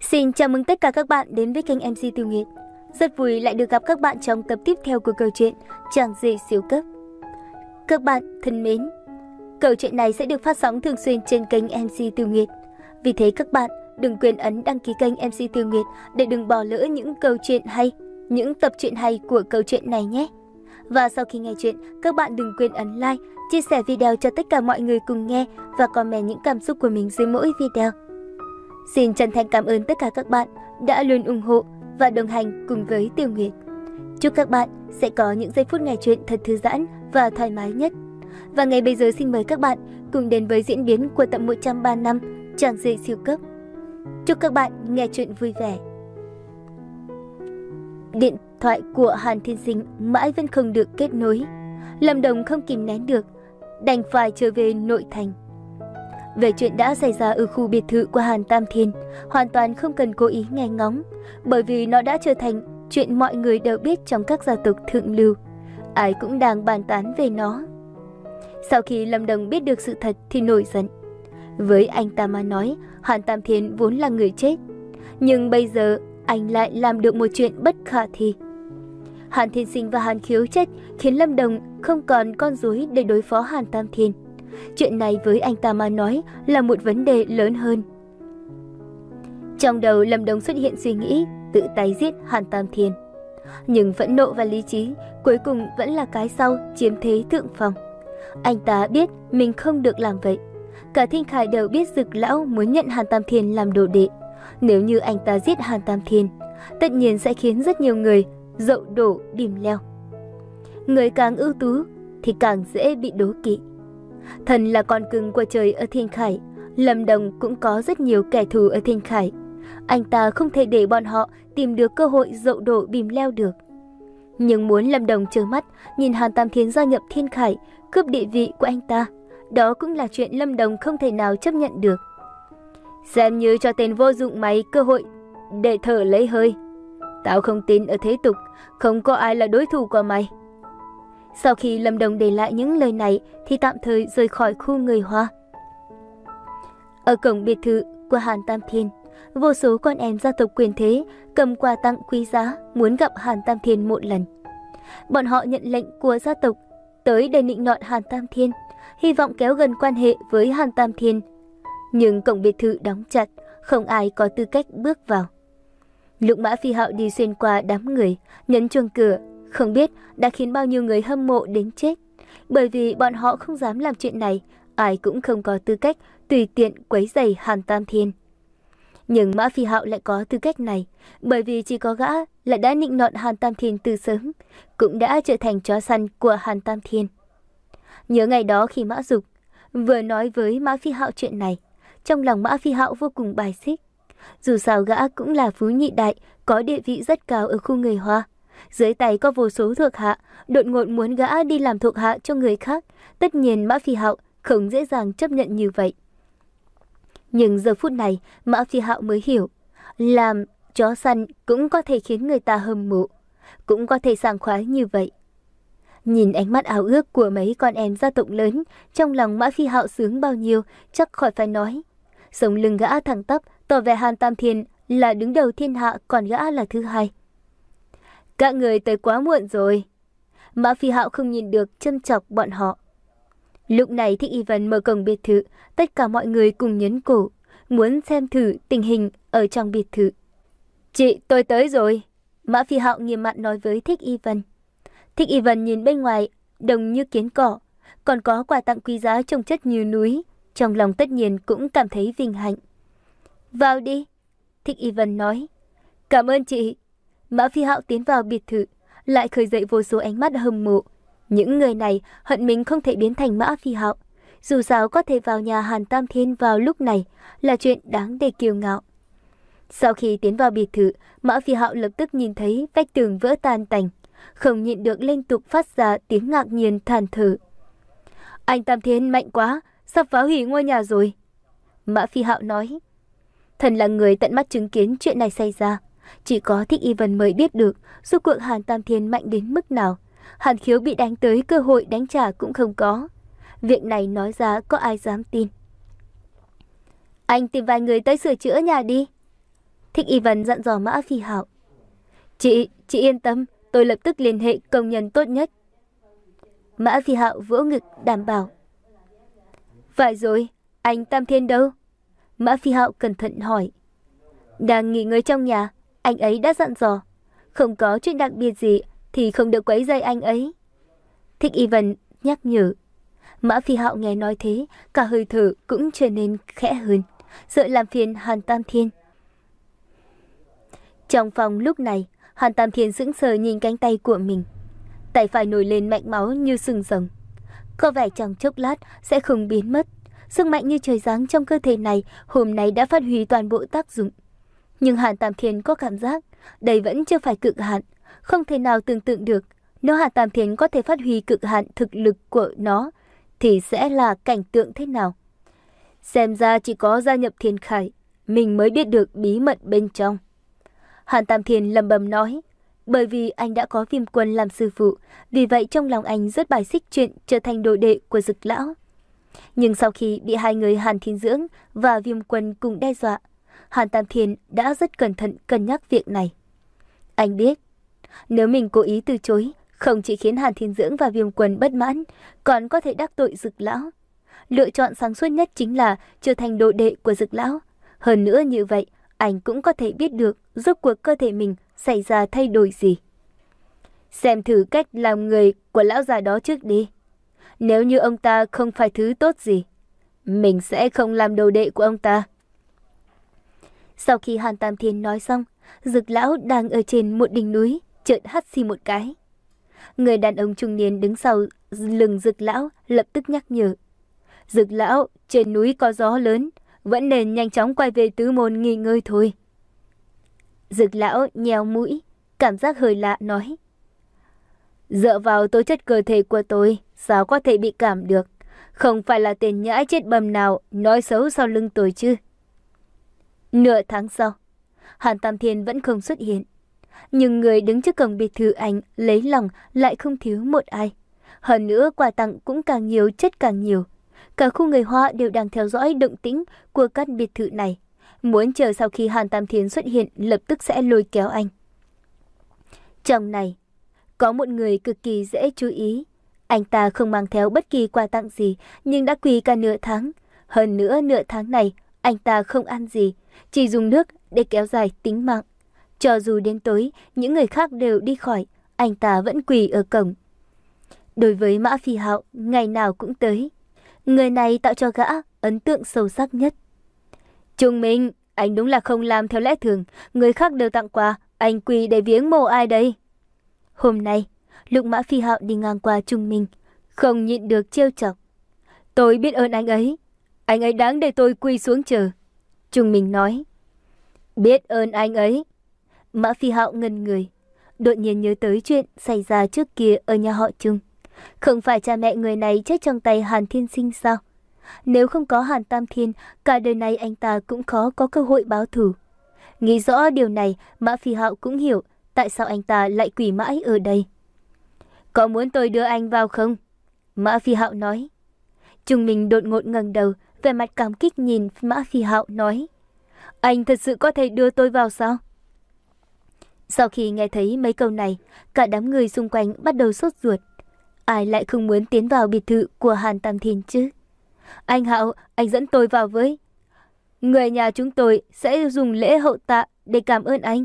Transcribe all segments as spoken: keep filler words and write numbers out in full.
Xin chào mừng tất cả các bạn đến với kênh em xê Tiêu Nguyệt. Rất vui lại được gặp các bạn trong tập tiếp theo của câu chuyện Chàng rể siêu cấp. Các bạn thân mến, câu chuyện này sẽ được phát sóng thường xuyên trên kênh em xê Tiêu Nguyệt. Vì thế các bạn đừng quên ấn đăng ký kênh em xê Tiêu Nguyệt để đừng bỏ lỡ những câu chuyện hay, những tập truyện hay của câu chuyện này nhé. Và sau khi nghe chuyện, các bạn đừng quên ấn like, chia sẻ video cho tất cả mọi người cùng nghe và comment những cảm xúc của mình dưới mỗi video. Xin chân thành cảm ơn tất cả các bạn đã luôn ủng hộ và đồng hành cùng với Tiêu Nguyệt. Chúc các bạn sẽ có những giây phút nghe chuyện thật thư giãn và thoải mái nhất. Và ngay bây giờ xin mời các bạn cùng đến với diễn biến của tập một trăm ba mươi lăm Chàng rể siêu cấp. Chúc các bạn nghe chuyện vui vẻ. Điện thoại của Hàn Thiên Sinh mãi vẫn không được kết nối. Lâm Đồng không kìm nén được, đành phải trở về nội thành. Về chuyện đã xảy ra ở khu biệt thự của Hàn Tam Thiên, hoàn toàn không cần cố ý nghe ngóng, bởi vì nó đã trở thành chuyện mọi người đều biết trong các gia tộc thượng lưu. Ai cũng đang bàn tán về nó. Sau khi Lâm Đồng biết được sự thật thì nổi giận. Với anh ta mà nói, Hàn Tam Thiên vốn là người chết. Nhưng bây giờ anh lại làm được một chuyện bất khả thi. Hàn Thiên Sinh và Hàn Khiếu chết khiến Lâm Đồng không còn con rối để đối phó Hàn Tam Thiên. Chuyện này với anh ta mà nói là một vấn đề lớn hơn. Trong đầu Lâm Đồng xuất hiện suy nghĩ tự tay giết Hàn Tam Thiên. Nhưng phẫn nộ và lý trí cuối cùng vẫn là cái sau chiếm thế thượng phong. Anh ta biết mình không được làm vậy. Cả Thiên Khải đều biết Dực Lão muốn nhận Hàn Tam Thiên làm đồ đệ. Nếu như anh ta giết Hàn Tam Thiên, tất nhiên sẽ khiến rất nhiều người dậu đổ bìm leo. Người càng ưu tú thì càng dễ bị đố kỵ. Thần là con cưng của trời ở Thiên Khải, Lâm Đồng cũng có rất nhiều kẻ thù ở Thiên Khải. Anh ta không thể để bọn họ tìm được cơ hội dậu đổ bìm leo được. Nhưng muốn Lâm Đồng trơ mắt nhìn Hàn Tam Thiên gia nhập Thiên Khải, cướp địa vị của anh ta, đó cũng là chuyện Lâm Đồng không thể nào chấp nhận được. Xem như cho tên vô dụng mày cơ hội để thở lấy hơi. Tao không tin ở thế tục, không có ai là đối thủ của mày. Sau khi Lâm Đồng để lại những lời này thì tạm thời rời khỏi khu người Hoa. Ở cổng biệt thự của Hàn Tam Thiên, vô số con em gia tộc quyền thế cầm quà tặng quý giá muốn gặp Hàn Tam Thiên một lần. Bọn họ nhận lệnh của gia tộc tới để nịnh nọt Hàn Tam Thiên, hy vọng kéo gần quan hệ với Hàn Tam Thiên. Nhưng cổng biệt thự đóng chặt, không ai có tư cách bước vào. Lúc Mã Phi Hạo đi xuyên qua đám người, nhấn chuông cửa, không biết đã khiến bao nhiêu người hâm mộ đến chết. Bởi vì bọn họ không dám làm chuyện này, ai cũng không có tư cách tùy tiện quấy rầy Hàn Tam Thiên. Nhưng Mã Phi Hạo lại có tư cách này, bởi vì chỉ có gã là đã nịnh nọt Hàn Tam Thiên từ sớm, cũng đã trở thành chó săn của Hàn Tam Thiên. Nhớ ngày đó khi Mã Dục vừa nói với Mã Phi Hạo chuyện này, trong lòng Mã Phi Hạo vô cùng bài xích. Dù sao gã cũng là phú nhị đại, có địa vị rất cao ở khu người Hoa. Dưới tay có vô số thuộc hạ, đột ngột muốn gã đi làm thuộc hạ cho người khác. Tất nhiên Mã Phi Hạo không dễ dàng chấp nhận như vậy. Nhưng giờ phút này Mã Phi Hạo mới hiểu, làm chó săn cũng có thể khiến người ta hâm mộ, cũng có thể sảng khoái như vậy. Nhìn ánh mắt ảo ước của mấy con em gia tộc lớn, trong lòng Mã Phi Hạo sướng bao nhiêu, chắc khỏi phải nói. Sống lưng gã thẳng tắp, tỏ vẻ Hàn Tam Thiên là đứng đầu thiên hạ, còn gã là thứ hai. Các người tới quá muộn rồi. Mã Phi Hạo không nhìn được châm chọc bọn họ. Lúc này Thích Y Vân mở cổng biệt thự, tất cả mọi người cùng nhấn cổ, muốn xem thử tình hình ở trong biệt thự. Chị, tôi tới rồi. Mã Phi Hạo nghiêm mặt nói với Thích Y Vân. Thích Y Vân nhìn bên ngoài, đồng như kiến cỏ, còn có quà tặng quý giá trông chất như núi, trong lòng tất nhiên cũng cảm thấy vinh hạnh. Vào đi, Thích Y Vân nói. Cảm ơn chị. Mã Phi Hạo tiến vào biệt thự, lại khơi dậy vô số ánh mắt hâm mộ. Những người này hận mình không thể biến thành Mã Phi Hạo. Dù sao có thể vào nhà Hàn Tam Thiên vào lúc này là chuyện đáng để kiêu ngạo. Sau khi tiến vào biệt thự, Mã Phi Hạo lập tức nhìn thấy vách tường vỡ tan tành, không nhịn được liên tục phát ra tiếng ngạc nhiên than thở. Anh Tam Thiên mạnh quá, sắp phá hủy ngôi nhà rồi. Mã Phi Hạo nói. Thần là người tận mắt chứng kiến chuyện này xảy ra. Chỉ có Thích Y Vân mới biết được rốt cuộc Hàn Tam Thiên mạnh đến mức nào. Hàn Khiếu bị đánh tới cơ hội đánh trả cũng không có. Việc này nói ra có ai dám tin. Anh tìm vài người tới sửa chữa nhà đi. Thích Y Vân dặn dò Mã Phi Hạo. Chị, chị yên tâm, tôi lập tức liên hệ công nhân tốt nhất. Mã Phi Hạo vỗ ngực đảm bảo. Phải rồi, anh Tam Thiên đâu? Mã Phi Hạo cẩn thận hỏi. Đang nghỉ ngơi trong nhà, anh ấy đã dặn dò. Không có chuyện đặc biệt gì thì không được quấy rầy anh ấy. Thích Y Vân nhắc nhở. Mã Phi Hạo nghe nói thế, cả hơi thở cũng trở nên khẽ hơn, sợ làm phiền Hàn Tam Thiên. Trong phòng lúc này, Hàn Tam Thiên sững sờ nhìn cánh tay của mình. Tay phải nổi lên mạnh máu như sừng rồng. Có vẻ trong chốc lát sẽ không biến mất. Sức mạnh như trời giáng trong cơ thể này hôm nay đã phát huy toàn bộ tác dụng. Nhưng Hàn Tam Thiên có cảm giác đây vẫn chưa phải cực hạn. Không thể nào tưởng tượng được nếu Hàn Tam Thiên có thể phát huy cực hạn thực lực của nó thì sẽ là cảnh tượng thế nào. Xem ra chỉ có gia nhập Thiên Khải mình mới biết được bí mật bên trong. Hàn Tam Thiên lẩm bẩm nói. Bởi vì anh đã có Viêm Quân làm sư phụ, vì vậy trong lòng anh rất bài xích chuyện trở thành đồ đệ của Dực lão. Nhưng sau khi bị hai người Hàn Thiên Dưỡng và Viêm Quân cùng đe dọa, Hàn Tam Thiên đã rất cẩn thận cân nhắc việc này. Anh biết, nếu mình cố ý từ chối, không chỉ khiến Hàn Thiên Dưỡng và Viêm Quân bất mãn, còn có thể đắc tội Dực lão. Lựa chọn sáng suốt nhất chính là trở thành đồ đệ của Dực lão. Hơn nữa như vậy, anh cũng có thể biết được rốt cuộc cơ thể mình xảy ra thay đổi gì. Xem thử cách làm người của lão già đó trước đi. Nếu như ông ta không phải thứ tốt gì, mình sẽ không làm đồ đệ của ông ta. Sau khi Hàn Tam Thiên nói xong, Dực lão đang ở trên một đỉnh núi, chợt hắt xì một cái. Người đàn ông trung niên đứng sau lưng Dực lão lập tức nhắc nhở. Dực lão, trên núi có gió lớn, vẫn nên nhanh chóng quay về tứ môn nghỉ ngơi thôi. Dực lão nheo mũi, cảm giác hơi lạ nói. Dựa vào tố chất cơ thể của tôi, sao có thể bị cảm được? Không phải là tên nhãi chết bầm nào nói xấu sau lưng tôi chứ? Nửa tháng sau, Hàn Tam Thiên vẫn không xuất hiện. Nhưng người đứng trước cổng biệt thự anh lấy lòng lại không thiếu một ai. Hơn nữa quà tặng cũng càng nhiều, chất càng nhiều. Cả khu người Hoa đều đang theo dõi động tĩnh của căn biệt thự này. Muốn chờ sau khi Hàn Tam Thiên xuất hiện lập tức sẽ lôi kéo anh. Trong này, có một người cực kỳ dễ chú ý. Anh ta không mang theo bất kỳ quà tặng gì nhưng đã quỳ cả nửa tháng. Hơn nữa nửa tháng này, anh ta không ăn gì, chỉ dùng nước để kéo dài tính mạng. Cho dù đến tối, những người khác đều đi khỏi, anh ta vẫn quỳ ở cổng. Đối với Mã Phi Hạo, ngày nào cũng tới. Người này tạo cho gã ấn tượng sâu sắc nhất. Trung Minh, anh đúng là không làm theo lẽ thường. Người khác đều tặng quà, anh quỳ để viếng mộ ai đây? Hôm nay, lúc Mã Phi Hạo đi ngang qua Trung Minh, không nhịn được trêu chọc. Tôi biết ơn anh ấy. Anh ấy đáng để tôi quỳ xuống chờ. Trung Minh nói. Biết ơn anh ấy. Mã Phi Hạo ngẩn người, đột nhiên nhớ tới chuyện xảy ra trước kia ở nhà họ Trung. Không phải cha mẹ người này chết trong tay Hàn Thiên Sinh sao? Nếu không có Hàn Tam Thiên, cả đời này anh ta cũng khó có cơ hội báo thù. Nghĩ rõ điều này, Mã Phi Hạo cũng hiểu tại sao anh ta lại quỳ mãi ở đây. Có muốn tôi đưa anh vào không? Mã Phi Hạo nói. Trung Minh đột ngột ngẩng đầu, vẻ mặt cảm kích nhìn Mã Phi Hạo nói. Anh thật sự có thể đưa tôi vào sao? Sau khi nghe thấy mấy câu này, cả đám người xung quanh bắt đầu sốt ruột. Ai lại không muốn tiến vào biệt thự của Hàn Tam Thiên chứ? Anh Hạo, anh dẫn tôi vào với. Người nhà chúng tôi sẽ dùng lễ hậu tạ để cảm ơn anh.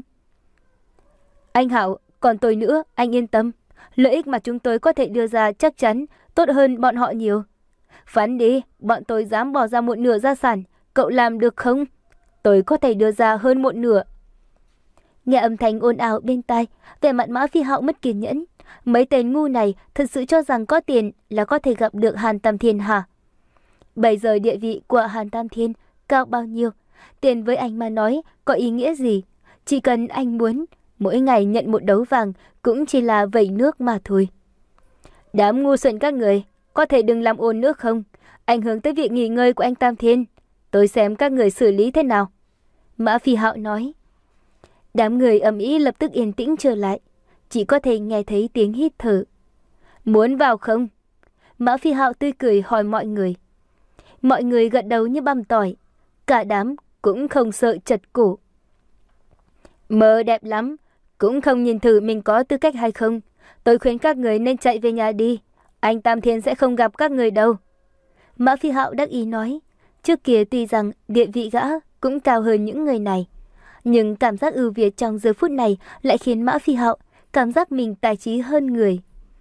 Anh Hạo, còn tôi nữa, anh yên tâm. Lợi ích mà chúng tôi có thể đưa ra chắc chắn tốt hơn bọn họ nhiều. Phán đi, bọn tôi dám bỏ ra một nửa gia sản, cậu làm được không? Tôi có thể đưa ra hơn một nửa. Nghe âm thanh ồn ào bên tai, vẻ mặt Mã Phi Hạo mất kiên nhẫn. Mấy tên ngu này thật sự cho rằng có tiền là có thể gặp được Hàn Tam Thiên hả? Bây giờ địa vị của Hàn Tam Thiên cao bao nhiêu? Tiền với anh mà nói có ý nghĩa gì? Chỉ cần anh muốn, mỗi ngày nhận một đấu vàng cũng chỉ là vẩy nước mà thôi. Đám ngu xuẩn các người, có thể đừng làm ồn nước không? Ảnh hưởng tới việc nghỉ ngơi của anh Tam Thiên. Tôi xem các người xử lý thế nào. Mã Phi Hạo nói. Đám người ầm ĩ lập tức yên tĩnh trở lại. Chỉ có thể nghe thấy tiếng hít thở. Muốn vào không? Mã Phi Hạo tươi cười hỏi mọi người. Mọi người gật đầu như băm tỏi. Cả đám cũng không sợ chật cổ. Mơ đẹp lắm, cũng không nhìn thử mình có tư cách hay không. Tôi khuyên các người nên chạy về nhà đi. Anh Tam Thiên sẽ không gặp các người đâu. Mã Phi Hạo đắc ý nói. Trước kia tuy rằng địa vị gã cũng cao hơn những người này, nhưng cảm giác ưu việt trong giờ phút này lại khiến Mã Phi Hạo cảm giác mình tài trí hơn người.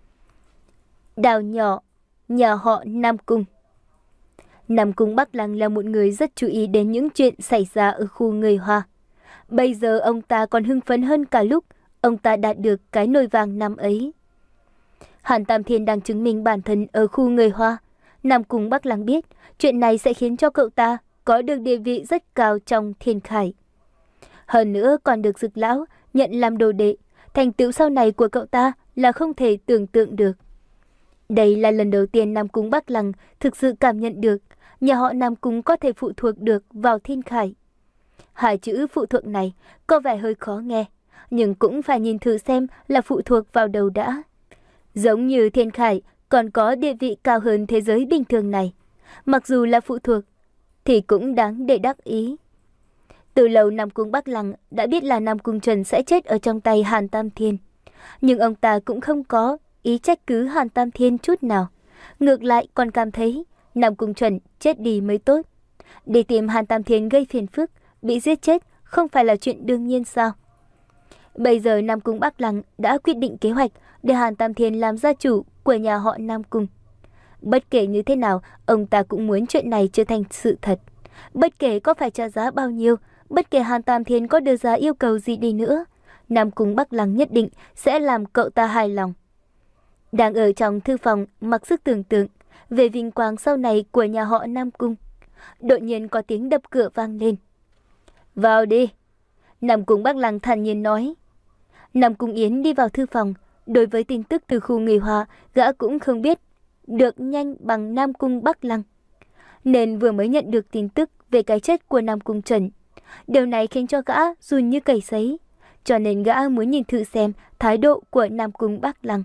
Đào nhỏ, nhà họ Nam Cung. Nam Cung Bắc Lăng là một người rất chú ý đến những chuyện xảy ra ở khu người Hoa. Bây giờ ông ta còn hưng phấn hơn cả lúc ông ta đạt được cái nồi vàng năm ấy. Hàn Tam Thiên đang chứng minh bản thân ở khu người Hoa. Nam Cung Bắc Lăng biết chuyện này sẽ khiến cho cậu ta có được địa vị rất cao trong thiên khải. Hơn nữa còn được Dực lão nhận làm đồ đệ, thành tựu sau này của cậu ta là không thể tưởng tượng được. Đây là lần đầu tiên Nam Cung Bắc Lăng thực sự cảm nhận được nhà họ Nam Cung có thể phụ thuộc được vào thiên khải. Hai chữ phụ thuộc này có vẻ hơi khó nghe, nhưng cũng phải nhìn thử xem là phụ thuộc vào đâu đã. Giống như thiên khải còn có địa vị cao hơn thế giới bình thường này, mặc dù là phụ thuộc thì cũng đáng để đắc ý. Từ lâu Nam Cung Bắc Lăng đã biết là Nam Cung Trần sẽ chết ở trong tay Hàn Tam Thiên, nhưng ông ta cũng không có ý trách cứ Hàn Tam Thiên chút nào. Ngược lại còn cảm thấy Nam Cung Trần chết đi mới tốt. Để tìm Hàn Tam Thiên gây phiền phức, bị giết chết không phải là chuyện đương nhiên sao? Bây giờ Nam Cung Bắc Lăng đã quyết định kế hoạch để Hàn Tam Thiên làm gia chủ của nhà họ Nam Cung. Bất kể như thế nào, ông ta cũng muốn chuyện này trở thành sự thật. Bất kể có phải trả giá bao nhiêu, bất kể Hàn Tam Thiên có đưa ra yêu cầu gì đi nữa, Nam Cung Bắc Lăng nhất định sẽ làm cậu ta hài lòng. Đang ở trong thư phòng mặc sức tưởng tượng về vinh quang sau này của nhà họ Nam Cung, đột nhiên có tiếng đập cửa vang lên. Vào đi, Nam Cung Bắc Lăng thản nhiên nói. Nam Cung Yến đi vào thư phòng. Đối với tin tức từ khu người Hoa, gã cũng không biết được nhanh bằng Nam Cung Bắc Lăng, nên vừa mới nhận được tin tức về cái chết của Nam Cung Trần. Điều này khiến cho gã run như cầy sấy, cho nên gã muốn nhìn thử xem thái độ của Nam Cung Bắc Lăng.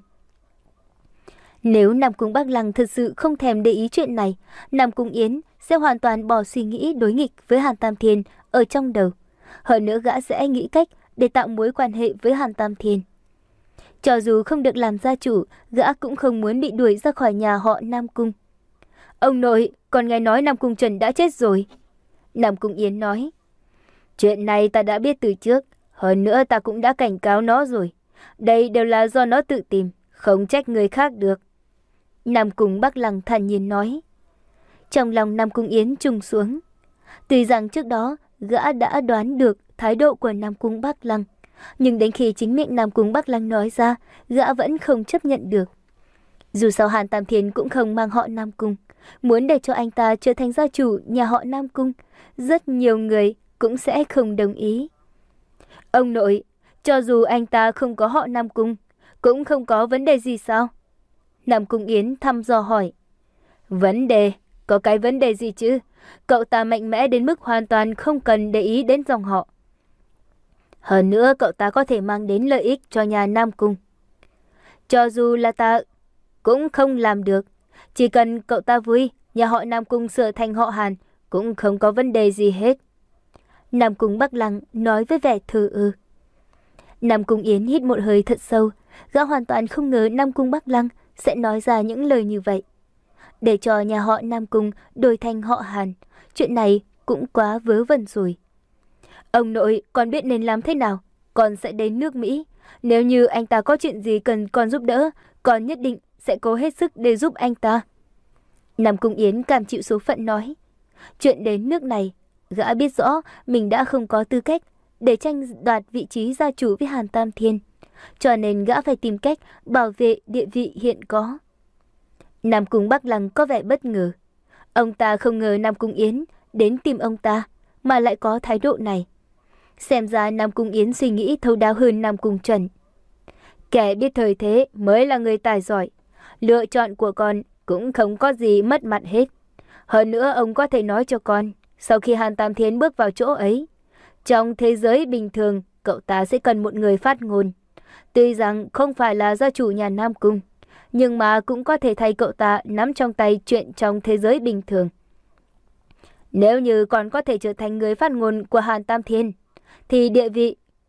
Nếu Nam Cung Bắc Lăng thật sự không thèm để ý chuyện này, Nam Cung Yến sẽ hoàn toàn bỏ suy nghĩ đối nghịch với Hàn Tam Thiên ở trong đầu. Hơn nữa gã sẽ nghĩ cách để tạo mối quan hệ với Hàn Tam Thiên. Cho dù không được làm gia chủ, gã cũng không muốn bị đuổi ra khỏi nhà họ Nam Cung. Ông nội, còn nghe nói Nam Cung Trần đã chết rồi. Nam Cung Yến nói. Chuyện này ta đã biết từ trước, hơn nữa ta cũng đã cảnh cáo nó rồi. Đây đều là do nó tự tìm, không trách người khác được. Nam Cung Bắc Lăng thản nhiên nói. Trong lòng Nam Cung Yến trùng xuống. Tuy rằng trước đó gã đã đoán được thái độ của Nam Cung Bắc Lăng, nhưng đến khi chính miệng Nam Cung Bắc Lăng nói ra, gã vẫn không chấp nhận được. Dù sao Hàn Tam Thiên cũng không mang họ Nam Cung, muốn để cho anh ta trở thành gia chủ nhà họ Nam Cung, rất nhiều người cũng sẽ không đồng ý. Ông nội, cho dù anh ta không có họ Nam Cung, cũng không có vấn đề gì sao? Nam Cung Yến thăm dò hỏi. Vấn đề? Có cái vấn đề gì chứ? Cậu ta mạnh mẽ đến mức hoàn toàn không cần để ý đến dòng họ. Hơn nữa cậu ta có thể mang đến lợi ích cho nhà Nam Cung. Cho dù là ta cũng không làm được. Chỉ cần cậu ta vui, nhà họ Nam Cung sửa thành họ Hàn cũng không có vấn đề gì hết. Nam Cung Bắc Lăng nói với vẻ thờ ơ. Nam Cung Yến hít một hơi thật sâu. Gã hoàn toàn không ngờ Nam Cung Bắc Lăng sẽ nói ra những lời như vậy. Để cho nhà họ Nam Cung đổi thành họ Hàn, chuyện này cũng quá vớ vẩn rồi. Ông nội, con biết nên làm thế nào? Con sẽ đến nước Mỹ. Nếu như anh ta có chuyện gì cần con giúp đỡ, con nhất định sẽ cố hết sức để giúp anh ta. Nam Cung Yến cam chịu số phận nói. Chuyện đến nước này, gã biết rõ mình đã không có tư cách để tranh đoạt vị trí gia chủ với Hàn Tam Thiên, cho nên gã phải tìm cách bảo vệ địa vị hiện có. Nam Cung Bắc Lăng có vẻ bất ngờ. Ông ta không ngờ Nam Cung Yến đến tìm ông ta mà lại có thái độ này. Xem ra Nam Cung Yến suy nghĩ thấu đáo hơn Nam Cung Trần. Kẻ biết thời thế mới là người tài giỏi. Lựa chọn của con cũng không có gì mất mặt hết. Hơn nữa ông có thể nói cho con, sau khi Hàn Tam Thiên bước vào chỗ ấy, trong thế giới bình thường cậu ta sẽ cần một người phát ngôn. Tuy rằng không phải là gia chủ nhà Nam Cung, nhưng mà cũng có thể thay cậu ta nắm trong tay chuyện trong thế giới bình thường. Nếu như còn có thể trở thành người phát ngôn của Hàn Tam Thiên, thì địa vị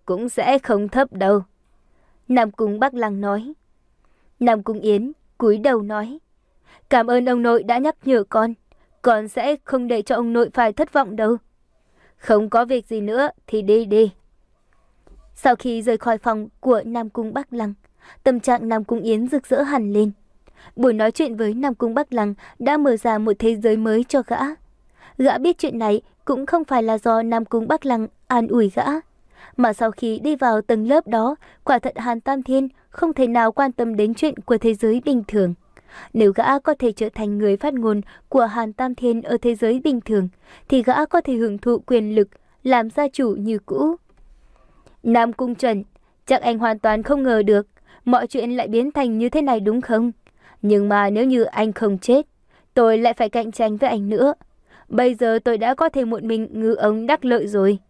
cũng sẽ không thấp đâu. Nam Cung Bắc Lăng nói. Nam Cung Yến cúi đầu nói. Cảm ơn ông nội đã nhắc nhở con. Con sẽ không để cho ông nội phải thất vọng đâu. Không có việc gì nữa thì đi đi. Sau khi rời khỏi phòng của Nam Cung Bắc Lăng, tâm trạng Nam Cung Yến rực rỡ hẳn lên. Buổi nói chuyện với Nam Cung Bắc Lăng đã mở ra một thế giới mới cho gã. Gã biết chuyện này cũng không phải là do Nam Cung Bắc Lăng an ủi gã, mà sau khi đi vào tầng lớp đó, quả thật Hàn Tam Thiên không thể nào quan tâm đến chuyện của thế giới bình thường. Nếu gã có thể trở thành người phát ngôn của Hàn Tam Thiên ở thế giới bình thường, thì gã có thể hưởng thụ quyền lực, làm gia chủ như cũ. Nam Cung Chuẩn, chắc anh hoàn toàn không ngờ được mọi chuyện lại biến thành như thế này đúng không? Nhưng mà nếu như anh không chết, tôi lại phải cạnh tranh với anh nữa. Bây giờ tôi đã có thể một mình ngư ông đắc lợi rồi.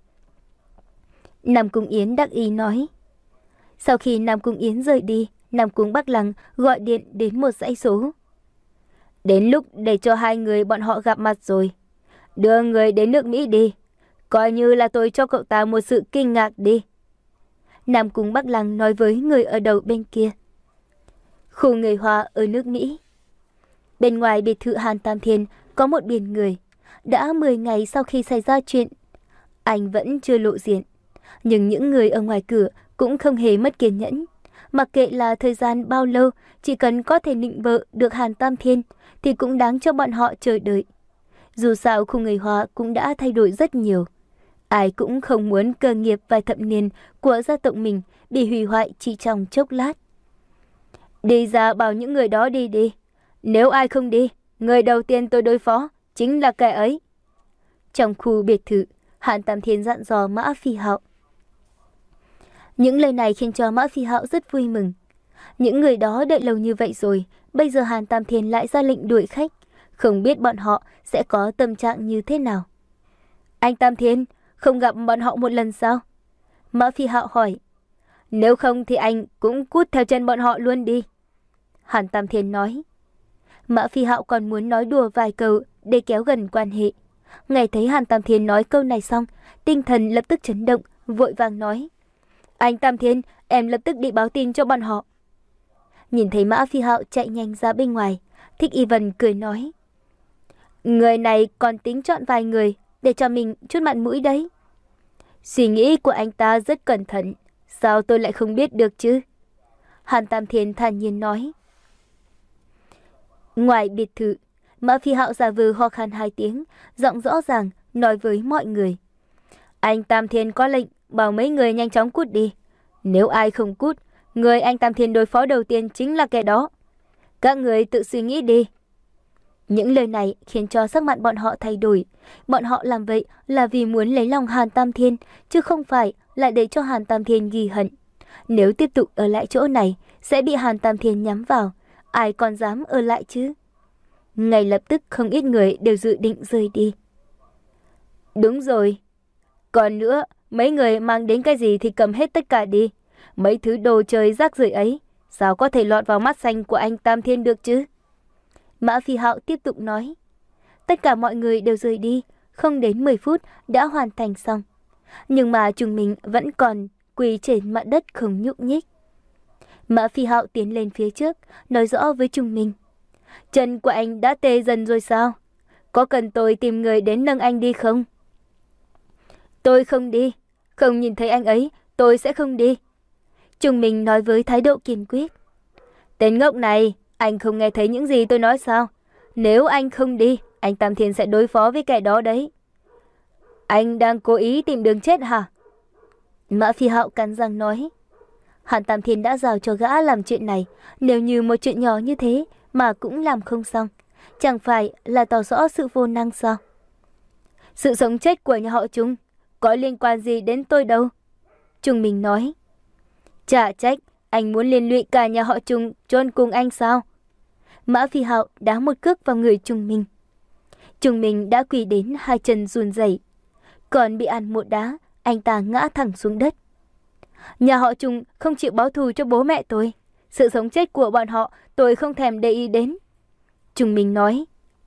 Nam Cung Yến đắc ý nói. Sau khi Nam Cung Yến rời đi, Nam Cung Bắc Lăng gọi điện đến một dãy số. Đến lúc để cho hai người bọn họ gặp mặt rồi. Đưa người đến nước Mỹ đi. Coi như là tôi cho cậu ta một sự kinh ngạc đi. Nam Cung Bắc Lăng nói với người ở đầu bên kia. Khu người Hoa ở nước Mỹ. Bên ngoài biệt thự Hàn Tam Thiên có một biển người. Đã mười ngày sau khi xảy ra chuyện, anh vẫn chưa lộ diện. Nhưng những người ở ngoài cửa cũng không hề mất kiên nhẫn. Mặc kệ là thời gian bao lâu, chỉ cần có thể nịnh bợ được Hàn Tam Thiên thì cũng đáng cho bọn họ chờ đợi. Dù sao khu người Hoa cũng đã thay đổi rất nhiều. Ai cũng không muốn cơ nghiệp vài thập niên của gia tộc mình bị hủy hoại chỉ trong chốc lát. Đi ra bảo những người đó đi đi. Nếu ai không đi, người đầu tiên tôi đối phó chính là kẻ ấy. Trong khu biệt thự, Hàn Tam Thiên dặn dò Mã Phi Hạo. Những lời này khiến cho Mã Phi Hạo rất vui mừng. Những người đó đợi lâu như vậy rồi, bây giờ Hàn Tam Thiên lại ra lệnh đuổi khách, không biết bọn họ sẽ có tâm trạng như thế nào. Anh Tam Thiên, không gặp bọn họ một lần sao? Mã Phi Hạo hỏi. Nếu không thì anh cũng cút theo chân bọn họ luôn đi. Hàn Tam Thiên nói. Mã Phi Hạo còn muốn nói đùa vài câu để kéo gần quan hệ. Nghe thấy Hàn Tam Thiên nói câu này xong, tinh thần lập tức chấn động, vội vàng nói. Anh Tam Thiên, em lập tức đi báo tin cho bọn họ. Nhìn thấy Mã Phi Hạo chạy nhanh ra bên ngoài, Thích Y Vân cười nói. Người này còn tính chọn vài người để cho mình chút mặt mũi đấy. Suy nghĩ của anh ta rất cẩn thận, sao tôi lại không biết được chứ? Hàn Tam Thiên thản nhiên nói. Ngoài biệt thự, Mã Phi Hạo giả vờ ho khan hai tiếng, giọng rõ ràng nói với mọi người. Anh Tam Thiên có lệnh bảo mấy người nhanh chóng cút đi. Nếu ai không cút, người anh Tam Thiên đối phó đầu tiên chính là kẻ đó. Các người tự suy nghĩ đi. Những lời này khiến cho sắc mặt bọn họ thay đổi. Bọn họ làm vậy là vì muốn lấy lòng Hàn Tam Thiên, chứ không phải là để cho Hàn Tam Thiên ghi hận. Nếu tiếp tục ở lại chỗ này, sẽ bị Hàn Tam Thiên nhắm vào. Ai còn dám ở lại chứ? Ngay lập tức không ít người đều dự định rời đi. Đúng rồi. Còn nữa, mấy người mang đến cái gì thì cầm hết tất cả đi. Mấy thứ đồ chơi rác rưởi ấy, sao có thể lọt vào mắt xanh của anh Tam Thiên được chứ? Mã Phi Hạo tiếp tục nói. Tất cả mọi người đều rời đi, không đến mười phút đã hoàn thành xong. Nhưng mà chúng mình vẫn còn quỳ trên mặt đất không nhúc nhích. Mã Phi Hạo tiến lên phía trước, nói rõ với chúng mình. Chân của anh đã tê dần rồi sao? Có cần tôi tìm người đến nâng anh đi không? Tôi không đi. Không nhìn thấy anh ấy, tôi sẽ không đi. Chúng mình nói với thái độ kiên quyết. Tên ngốc này, anh không nghe thấy những gì tôi nói sao? Nếu anh không đi, anh Tam Thiên sẽ đối phó với kẻ đó đấy. Anh đang cố ý tìm đường chết hả? Mã Phi Hạo cắn răng nói. Hàn Tam Thiên đã giao cho gã làm chuyện này, nếu như một chuyện nhỏ như thế mà cũng làm không xong, chẳng phải là tỏ rõ sự vô năng sao? Sự sống chết của nhà họ Trung có liên quan gì đến tôi đâu? Trung Minh nói. Chả trách, anh muốn liên lụy cả nhà họ Trung chôn cùng anh sao? Mã Phi Hạo đá một cước vào người Trung Minh. Trung Minh đã quỳ đến hai chân run rẩy, còn bị ăn một đá, anh ta ngã thẳng xuống đất. Nhà họ Trung không chịu báo thù cho bố mẹ tôi. Sự sống chết của bọn họ tôi không thèm để ý đến. Trung Minh nói.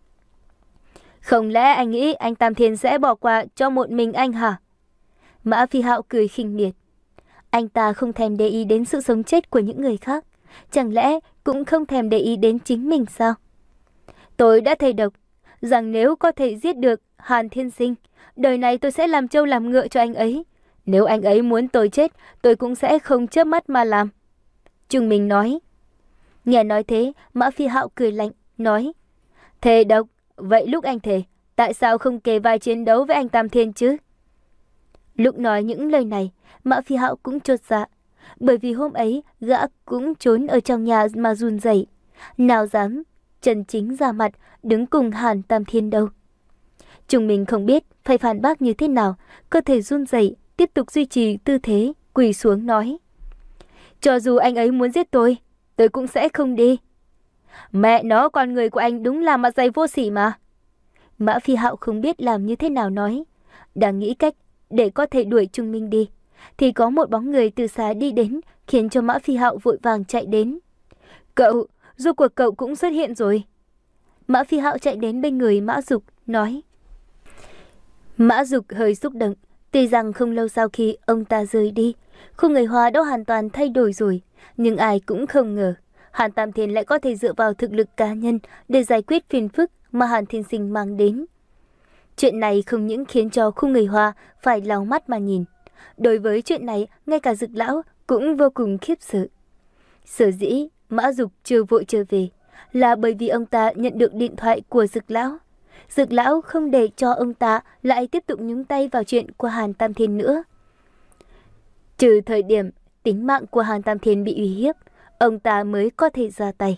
Không lẽ anh nghĩ anh Tam Thiên sẽ bỏ qua cho một mình anh hả? Mã Phi Hạo cười khinh miệt. Anh ta không thèm để ý đến sự sống chết của những người khác. Chẳng lẽ cũng không thèm để ý đến chính mình sao? Tôi đã thề độc rằng nếu có thể giết được Hàn Thiên Sinh, đời này tôi sẽ làm trâu làm ngựa cho anh ấy. Nếu anh ấy muốn tôi chết, tôi cũng sẽ không chớp mắt mà làm. Trung Minh nói. Nghe nói thế, Mã Phi Hạo cười lạnh, nói. Thề độc, vậy lúc anh thề, tại sao không kề vai chiến đấu với anh Tam Thiên chứ? Lúc nói những lời này, Mã Phi Hạo cũng chột dạ. Bởi vì hôm ấy, gã cũng trốn ở trong nhà mà run rẩy, nào dám chân chính ra mặt đứng cùng Hàn Tam Thiên đâu. Trung Minh không biết phải phản bác như thế nào, cơ thể run rẩy, tiếp tục duy trì tư thế, quỳ xuống nói. Cho dù anh ấy muốn giết tôi, tôi cũng sẽ không đi. Mẹ nó, con người của anh đúng là mặt dày vô sỉ mà. Mã Phi Hạo không biết làm như thế nào nói. Đang nghĩ cách để có thể đuổi Trung Minh đi, thì có một bóng người từ xa đi đến, khiến cho Mã Phi Hạo vội vàng chạy đến. Cậu, rốt cuộc cậu cũng xuất hiện rồi. Mã Phi Hạo chạy đến bên người Mã Dục, nói. Mã Dục hơi xúc động, tuy rằng không lâu sau khi ông ta rời đi, khung người Hoa đã hoàn toàn thay đổi rồi, nhưng ai cũng không ngờ Hàn Tam Thiên lại có thể dựa vào thực lực cá nhân để giải quyết phiền phức mà Hàn Thiên Sinh mang đến. Chuyện này không những khiến cho khung người Hoa phải lau mắt mà nhìn. Đối với chuyện này, ngay cả Dực Lão cũng vô cùng khiếp sợ. Sở dĩ Mã Dục chưa vội trở về là bởi vì ông ta nhận được điện thoại của Dực Lão. Dực Lão không để cho ông ta lại tiếp tục nhúng tay vào chuyện của Hàn Tam Thiên nữa. Trừ thời điểm tính mạng của Hàn Tam Thiên bị uy hiếp, ông ta mới có thể ra tay.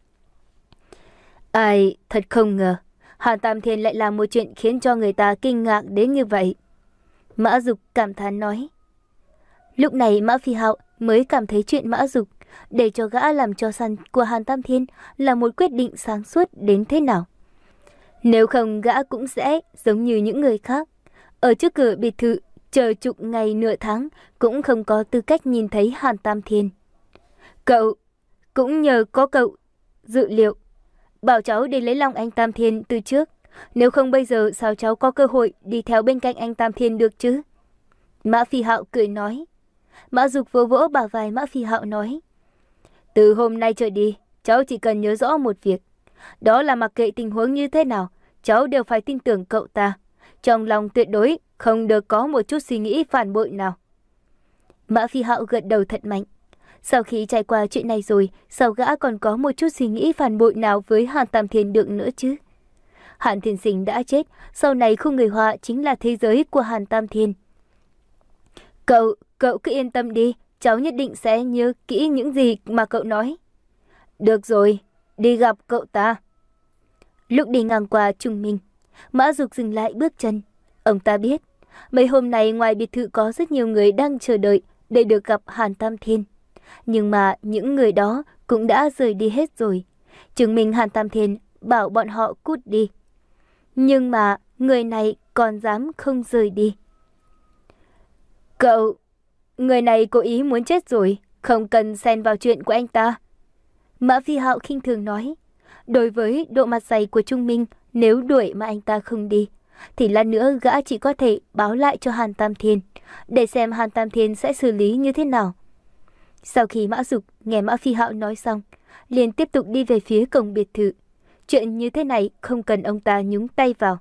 Ai, thật không ngờ, Hàn Tam Thiên lại làm một chuyện khiến cho người ta kinh ngạc đến như vậy. Mã Dục cảm thán nói. Lúc này Mã Phi Hạo mới cảm thấy chuyện Mã Dục để cho gã làm cho săn của Hàn Tam Thiên là một quyết định sáng suốt đến thế nào. Nếu không gã cũng sẽ giống như những người khác, ở trước cửa biệt thự chờ chục ngày nửa tháng cũng không có tư cách nhìn thấy Hàn Tam Thiên. Cậu, cũng nhờ có cậu dự liệu, bảo cháu đi lấy lòng anh Tam Thiên từ trước. Nếu không bây giờ sao cháu có cơ hội đi theo bên cạnh anh Tam Thiên được chứ? Mã Phi Hạo cười nói. Mã Dục vỗ vỗ bả vai Mã Phi Hạo nói. Từ hôm nay trở đi, cháu chỉ cần nhớ rõ một việc. Đó là mặc kệ tình huống như thế nào, cháu đều phải tin tưởng cậu ta. Trong lòng tuyệt đối không được có một chút suy nghĩ phản bội nào. Mã Phi Hạo gật đầu thật mạnh. Sau khi trải qua chuyện này rồi, sao gã còn có một chút suy nghĩ phản bội nào với Hàn Tam Thiên được nữa chứ? Hàn Thiên Sinh đã chết, sau này khung người Hoa chính là thế giới của Hàn Tam Thiên. Cậu, cậu cứ yên tâm đi, cháu nhất định sẽ nhớ kỹ những gì mà cậu nói. Được rồi, đi gặp cậu ta. Lúc đi ngang qua Trung Minh, Mã Dục dừng lại bước chân. Ông ta biết, mấy hôm nay ngoài biệt thự có rất nhiều người đang chờ đợi để được gặp Hàn Tam Thiên. Nhưng mà những người đó cũng đã rời đi hết rồi, chứng minh Hàn Tam Thiên bảo bọn họ cút đi. Nhưng mà người này còn dám không rời đi. Cậu, người này cố ý muốn chết rồi, không cần xen vào chuyện của anh ta. Mã Phi Hạo khinh thường nói. Đối với độ mặt dày của Trung Minh, nếu đuổi mà anh ta không đi, thì lát nữa gã chỉ có thể báo lại cho Hàn Tam Thiên, để xem Hàn Tam Thiên sẽ xử lý như thế nào. Sau khi Mã Dục nghe Mã Phi Hạo nói xong, liền tiếp tục đi về phía cổng biệt thự. Chuyện như thế này không cần ông ta nhúng tay vào.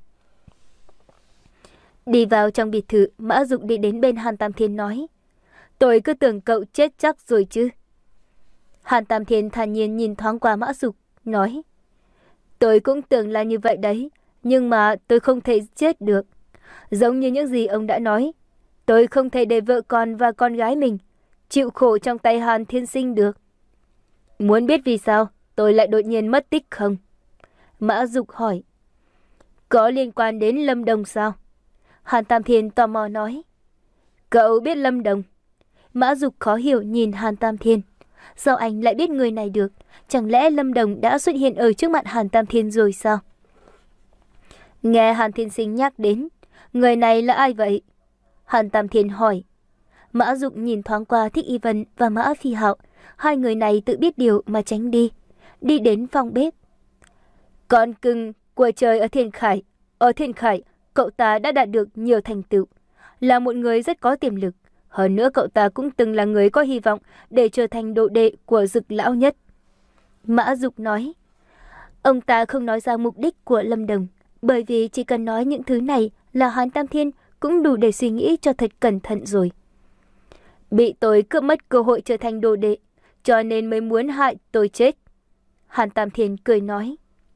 Đi vào trong biệt thự, Mã Dục đi đến bên Hàn Tam Thiên nói. Tôi cứ tưởng cậu chết chắc rồi chứ. Hàn Tam Thiên thản nhiên nhìn thoáng qua Mã Dục, nói. Tôi cũng tưởng là như vậy đấy, nhưng mà tôi không thể chết được. Giống như những gì ông đã nói, tôi không thể để vợ con và con gái mình chịu khổ trong tay Hàn Thiên Sinh được. Muốn biết vì sao tôi lại đột nhiên mất tích không? Mã Dục hỏi. Có liên quan đến Lâm Đồng sao? Hàn Tam Thiên tò mò nói. Cậu biết Lâm Đồng? Mã Dục khó hiểu nhìn Hàn Tam Thiên. Sao anh lại biết người này được? Chẳng lẽ Lâm Đồng đã xuất hiện ở trước mặt Hàn Tam Thiên rồi sao? Nghe Hàn Thiên Sinh nhắc đến, người này là ai vậy? Hàn Tam Thiên hỏi. Mã Dục nhìn thoáng qua Thích Y Vân và Mã Phi Hạo. Hai người này tự biết điều mà tránh đi. Đi đến phòng bếp. Con cưng của trời ở Thiên Khải. Ở Thiên Khải, cậu ta đã đạt được nhiều thành tựu. Là một người rất có tiềm lực. Hơn nữa cậu ta cũng từng là người có hy vọng để trở thành đồ đệ của Dực lão nhất. Mã Dục nói. Ông ta không nói ra mục đích của Lâm Đồng, bởi vì chỉ cần nói những thứ này là Hàn Tam Thiên cũng đủ để suy nghĩ cho thật cẩn thận rồi. Bị tôi cướp mất cơ hội trở thành đồ đệ, cho nên mới muốn hại tôi chết. Hàn Tam Thiên cười nói.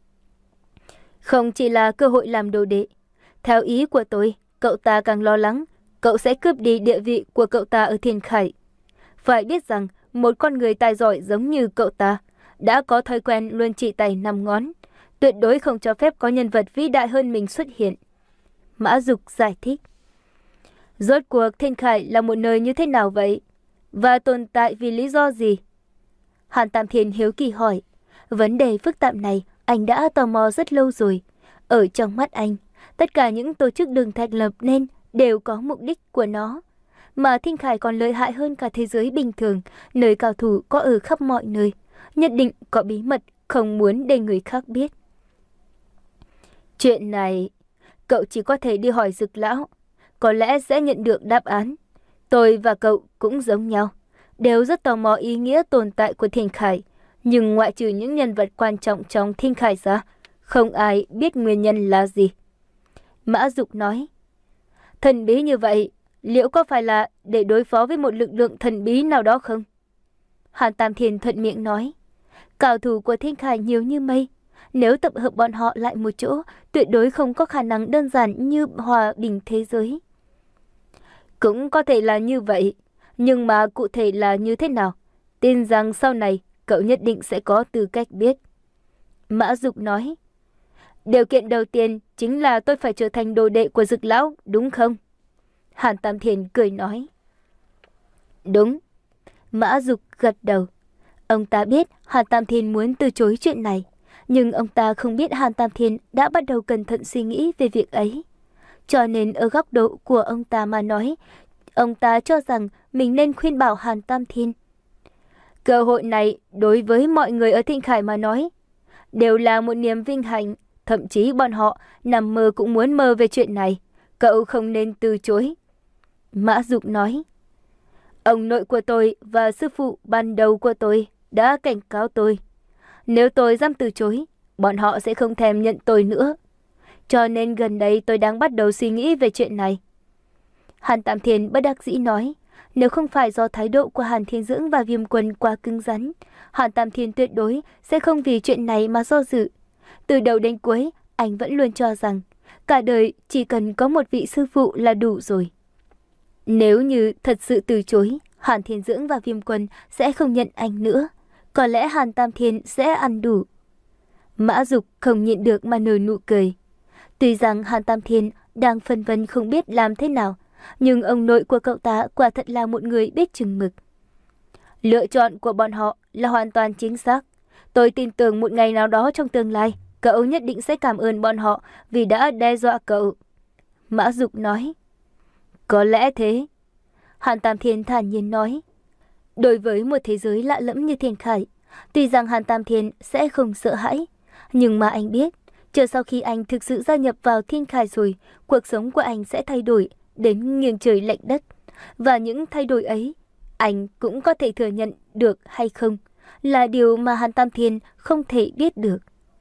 Không chỉ là cơ hội làm đồ đệ. Theo ý của tôi, cậu ta càng lo lắng, cậu sẽ cướp đi địa vị của cậu ta ở Thiên Khải. Phải biết rằng, một con người tài giỏi giống như cậu ta, đã có thói quen luôn chỉ tay năm ngón, tuyệt đối không cho phép có nhân vật vĩ đại hơn mình xuất hiện. Mã Dục giải thích. Rốt cuộc Thiên Khải là một nơi như thế nào vậy? Và tồn tại vì lý do gì? Hàn Tam Thiên hiếu kỳ hỏi. Vấn đề phức tạp này anh đã tò mò rất lâu rồi. Ở trong mắt anh, tất cả những tổ chức đường thành lập nên đều có mục đích của nó. Mà Thiên Khải còn lợi hại hơn cả thế giới bình thường, nơi cao thủ có ở khắp mọi nơi. Nhất định có bí mật không muốn để người khác biết. Chuyện này, cậu chỉ có thể đi hỏi Dực lão. Có lẽ sẽ nhận được đáp án. Tôi và cậu cũng giống nhau, đều rất tò mò ý nghĩa tồn tại của Thiên Khải. Nhưng ngoại trừ những nhân vật quan trọng trong Thiên Khải ra, không ai biết nguyên nhân là gì. Mã Dục nói. Thần bí như vậy, liệu có phải là để đối phó với một lực lượng thần bí nào đó không? Hàn Tam Thiên thuận miệng nói. Cao thủ của Thiên Khải nhiều như mây. Nếu tập hợp bọn họ lại một chỗ, tuyệt đối không có khả năng đơn giản như hòa bình thế giới. Cũng có thể là như vậy, nhưng mà cụ thể là như thế nào? Tin rằng sau này cậu nhất định sẽ có tư cách biết. Mã Dục nói. Điều kiện đầu tiên chính là tôi phải trở thành đồ đệ của Dực lão, đúng không? Hàn Tam Thiên cười nói. Đúng. Mã Dục gật đầu. Ông ta biết Hàn Tam Thiên muốn từ chối chuyện này, nhưng ông ta không biết Hàn Tam Thiên đã bắt đầu cẩn thận suy nghĩ về việc ấy. Cho nên ở góc độ của ông ta mà nói, ông ta cho rằng mình nên khuyên bảo Hàn Tam Thiên. Cơ hội này đối với mọi người ở Thiên Khải mà nói, đều là một niềm vinh hạnh, thậm chí bọn họ nằm mơ cũng muốn mơ về chuyện này. Cậu không nên từ chối. Mã Dục nói. Ông nội của tôi và sư phụ ban đầu của tôi đã cảnh cáo tôi. Nếu tôi dám từ chối, bọn họ sẽ không thèm nhận tôi nữa. Cho nên gần đây tôi đang bắt đầu suy nghĩ về chuyện này. Hàn Tam Thiên bất đắc dĩ nói. Nếu không phải do thái độ của Hàn Thiên Dưỡng và Viêm Quân quá cứng rắn, Hàn Tam Thiên tuyệt đối sẽ không vì chuyện này mà do dự. Từ đầu đến cuối, anh vẫn luôn cho rằng cả đời chỉ cần có một vị sư phụ là đủ rồi. Nếu như thật sự từ chối, Hàn Thiên Dưỡng và Viêm Quân sẽ không nhận anh nữa. Có lẽ Hàn Tam Thiên sẽ ăn đủ. Mã Dục không nhịn được mà nở nụ cười. Tuy rằng Hàn Tam Thiên đang phân vân không biết làm thế nào, nhưng ông nội của cậu ta quả thật là một người biết chừng mực. Lựa chọn của bọn họ là hoàn toàn chính xác. Tôi tin tưởng một ngày nào đó trong tương lai, cậu nhất định sẽ cảm ơn bọn họ vì đã đe dọa cậu. Mã Dục nói. Có lẽ thế. Hàn Tam Thiên thản nhiên nói. Đối với một thế giới lạ lẫm như Thiên Khải, tuy rằng Hàn Tam Thiên sẽ không sợ hãi, nhưng mà anh biết, chờ sau khi anh thực sự gia nhập vào Thiên Khải rồi, cuộc sống của anh sẽ thay đổi đến nghiêng trời lệch đất. Và những thay đổi ấy, anh cũng có thể thừa nhận được hay không, là điều mà Hàn Tam Thiên không thể biết được.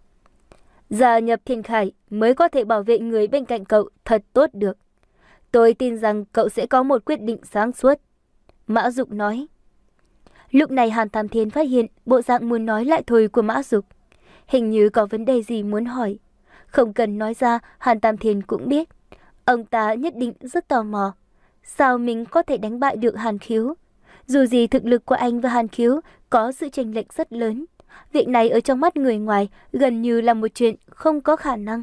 Gia nhập Thiên Khải mới có thể bảo vệ người bên cạnh cậu thật tốt được. Tôi tin rằng cậu sẽ có một quyết định sáng suốt. Mã Dục nói. Lúc này Hàn Tam Thiên phát hiện bộ dạng muốn nói lại thôi của Mã Dục. Hình như có vấn đề gì muốn hỏi. Không cần nói ra, Hàn Tam Thiên cũng biết. Ông ta nhất định rất tò mò. Sao mình có thể đánh bại được Hàn Khiếu? Dù gì thực lực của anh và Hàn Khiếu có sự chênh lệch rất lớn. Việc này ở trong mắt người ngoài gần như là một chuyện không có khả năng.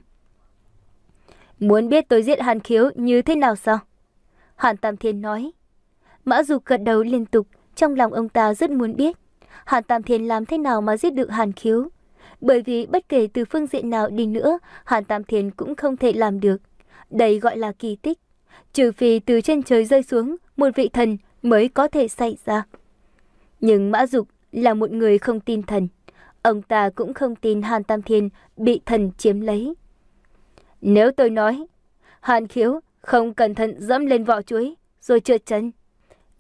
Muốn biết tôi giết Hàn Khiếu như thế nào sao? Hàn Tam Thiên nói. Mã Dục gật đầu liên tục, trong lòng ông ta rất muốn biết Hàn Tam Thiên làm thế nào mà giết được Hàn Khiếu. Bởi vì bất kể từ phương diện nào đi nữa, Hàn Tam Thiên cũng không thể làm được. Đây gọi là kỳ tích. Trừ phi từ trên trời rơi xuống một vị thần mới có thể xảy ra. Nhưng Mã Dục là một người không tin thần. Ông ta cũng không tin Hàn Tam Thiên bị thần chiếm lấy. Nếu tôi nói Hàn Khiếu không cẩn thận dẫm lên vỏ chuối rồi trượt chân,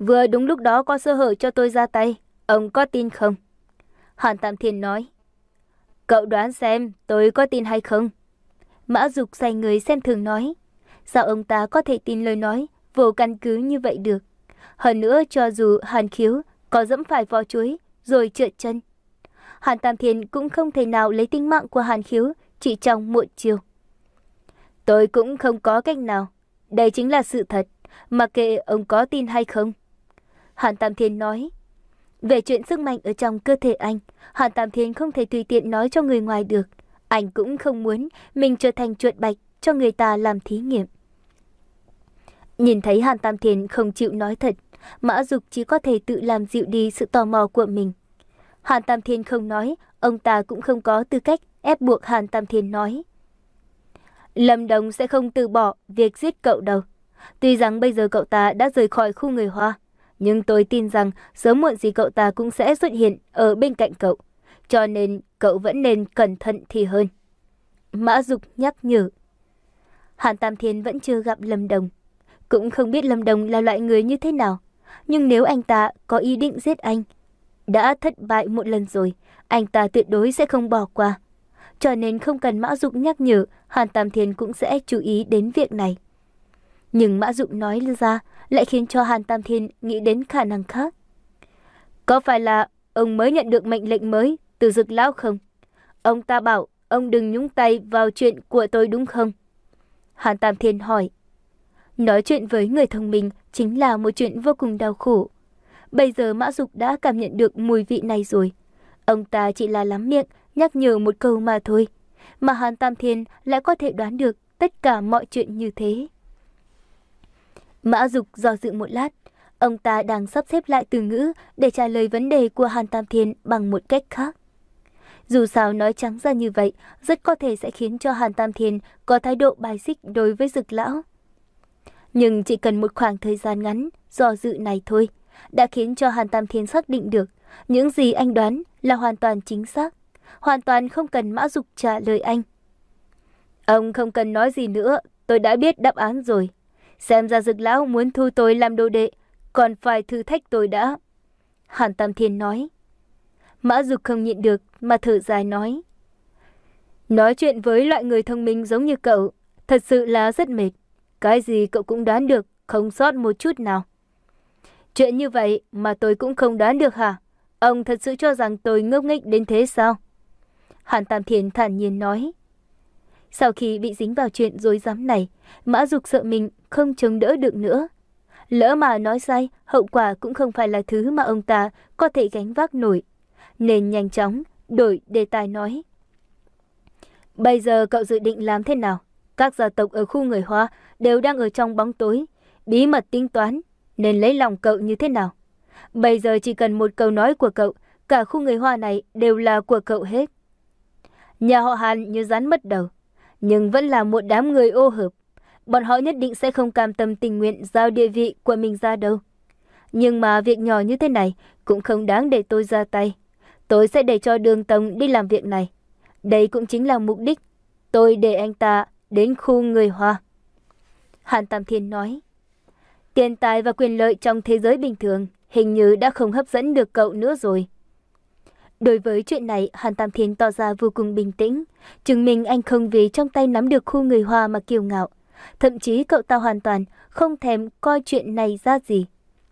Vừa đúng lúc đó có sơ hở cho tôi ra tay, ông có tin không? Hàn Tam Thiên nói. Cậu đoán xem tôi có tin hay không? Mã Dục xoay người xem thường nói. Sao ông ta có thể tin lời nói vô căn cứ như vậy được? Hơn nữa cho dù Hàn Khiếu có dẫm phải vỏ chuối rồi trượt chân, Hàn Tam Thiên cũng không thể nào lấy tính mạng của Hàn Khiếu chỉ trong một chiều. Tôi cũng không có cách nào. Đây chính là sự thật, mặc kệ ông có tin hay không. Hàn Tam Thiên nói. Về chuyện sức mạnh ở trong cơ thể anh, Hàn Tam Thiên không thể tùy tiện nói cho người ngoài được. Anh cũng không muốn mình trở thành chuột bạch cho người ta làm thí nghiệm. Nhìn thấy Hàn Tam Thiên không chịu nói thật, Mã Dục chỉ có thể tự làm dịu đi sự tò mò của mình. Hàn Tam Thiên không nói, ông ta cũng không có tư cách ép buộc Hàn Tam Thiên nói. Lâm Đồng sẽ không từ bỏ việc giết cậu đâu. Tuy rằng bây giờ cậu ta đã rời khỏi khu người Hoa, nhưng tôi tin rằng sớm muộn gì cậu ta cũng sẽ xuất hiện ở bên cạnh cậu. Cho nên cậu vẫn nên cẩn thận thì hơn. Mã Dục nhắc nhở. Hàn Tam Thiên vẫn chưa gặp Lâm Đồng. Cũng không biết Lâm Đồng là loại người như thế nào. Nhưng nếu anh ta có ý định giết anh, đã thất bại một lần rồi, anh ta tuyệt đối sẽ không bỏ qua. Cho nên không cần Mã Dục nhắc nhở, Hàn Tam Thiên cũng sẽ chú ý đến việc này. Nhưng Mã Dục nói ra lại khiến cho Hàn Tam Thiên nghĩ đến khả năng khác. Có phải là ông mới nhận được mệnh lệnh mới từ Dực Lão không? Ông ta bảo ông đừng nhúng tay vào chuyện của tôi đúng không? Hàn Tam Thiên hỏi. Nói chuyện với người thông minh chính là một chuyện vô cùng đau khổ. Bây giờ Mã Dục đã cảm nhận được mùi vị này rồi. Ông ta chỉ là lắm miệng nhắc nhở một câu mà thôi, mà Hàn Tam Thiên lại có thể đoán được tất cả mọi chuyện như thế. Mã Dục do dự một lát, ông ta đang sắp xếp lại từ ngữ để trả lời vấn đề của Hàn Tam Thiên bằng một cách khác. Dù sao nói trắng ra như vậy, rất có thể sẽ khiến cho Hàn Tam Thiên có thái độ bài xích đối với Dực Lão. Nhưng chỉ cần một khoảng thời gian ngắn, do dự này thôi, đã khiến cho Hàn Tam Thiên xác định được những gì anh đoán là hoàn toàn chính xác, hoàn toàn không cần Mã Dục trả lời anh. Ông không cần nói gì nữa, tôi đã biết đáp án rồi. Xem ra Dực Lão muốn thu tôi làm đồ đệ, còn phải thử thách tôi đã. Hàn Tam Thiên nói. Mã Dục không nhịn được mà thở dài nói. Nói chuyện với loại người thông minh giống như cậu, thật sự là rất mệt. Cái gì cậu cũng đoán được, không sót một chút nào. Chuyện như vậy mà tôi cũng không đoán được hả? Ông thật sự cho rằng tôi ngốc nghếch đến thế sao? Hàn Tam Thiên thản nhiên nói. Sau khi bị dính vào chuyện rối rắm này, Mã Dục sợ mình không chống đỡ được nữa. Lỡ mà nói sai, hậu quả cũng không phải là thứ mà ông ta có thể gánh vác nổi. Nên nhanh chóng đổi đề tài nói. Bây giờ cậu dự định làm thế nào? Các gia tộc ở khu người Hoa đều đang ở trong bóng tối, bí mật tính toán, nên lấy lòng cậu như thế nào? Bây giờ chỉ cần một câu nói của cậu, cả khu người Hoa này đều là của cậu hết. Nhà họ Hàn như rắn mất đầu, nhưng vẫn là một đám người ô hợp. Bọn họ nhất định sẽ không cam tâm tình nguyện giao địa vị của mình ra đâu. Nhưng mà việc nhỏ như thế này cũng không đáng để tôi ra tay. Tôi sẽ để cho Đường Tông đi làm việc này. Đây cũng chính là mục đích tôi để anh ta đến khu người Hoa. Hàn Tam Thiên nói. Tiền tài và quyền lợi trong thế giới bình thường hình như đã không hấp dẫn được cậu nữa rồi. Đối với chuyện này, Hàn Tam Thiên tỏ ra vô cùng bình tĩnh, chứng minh anh không vì trong tay nắm được khu người Hoa mà kiêu ngạo. Thậm chí cậu ta hoàn toàn không thèm coi chuyện này ra gì.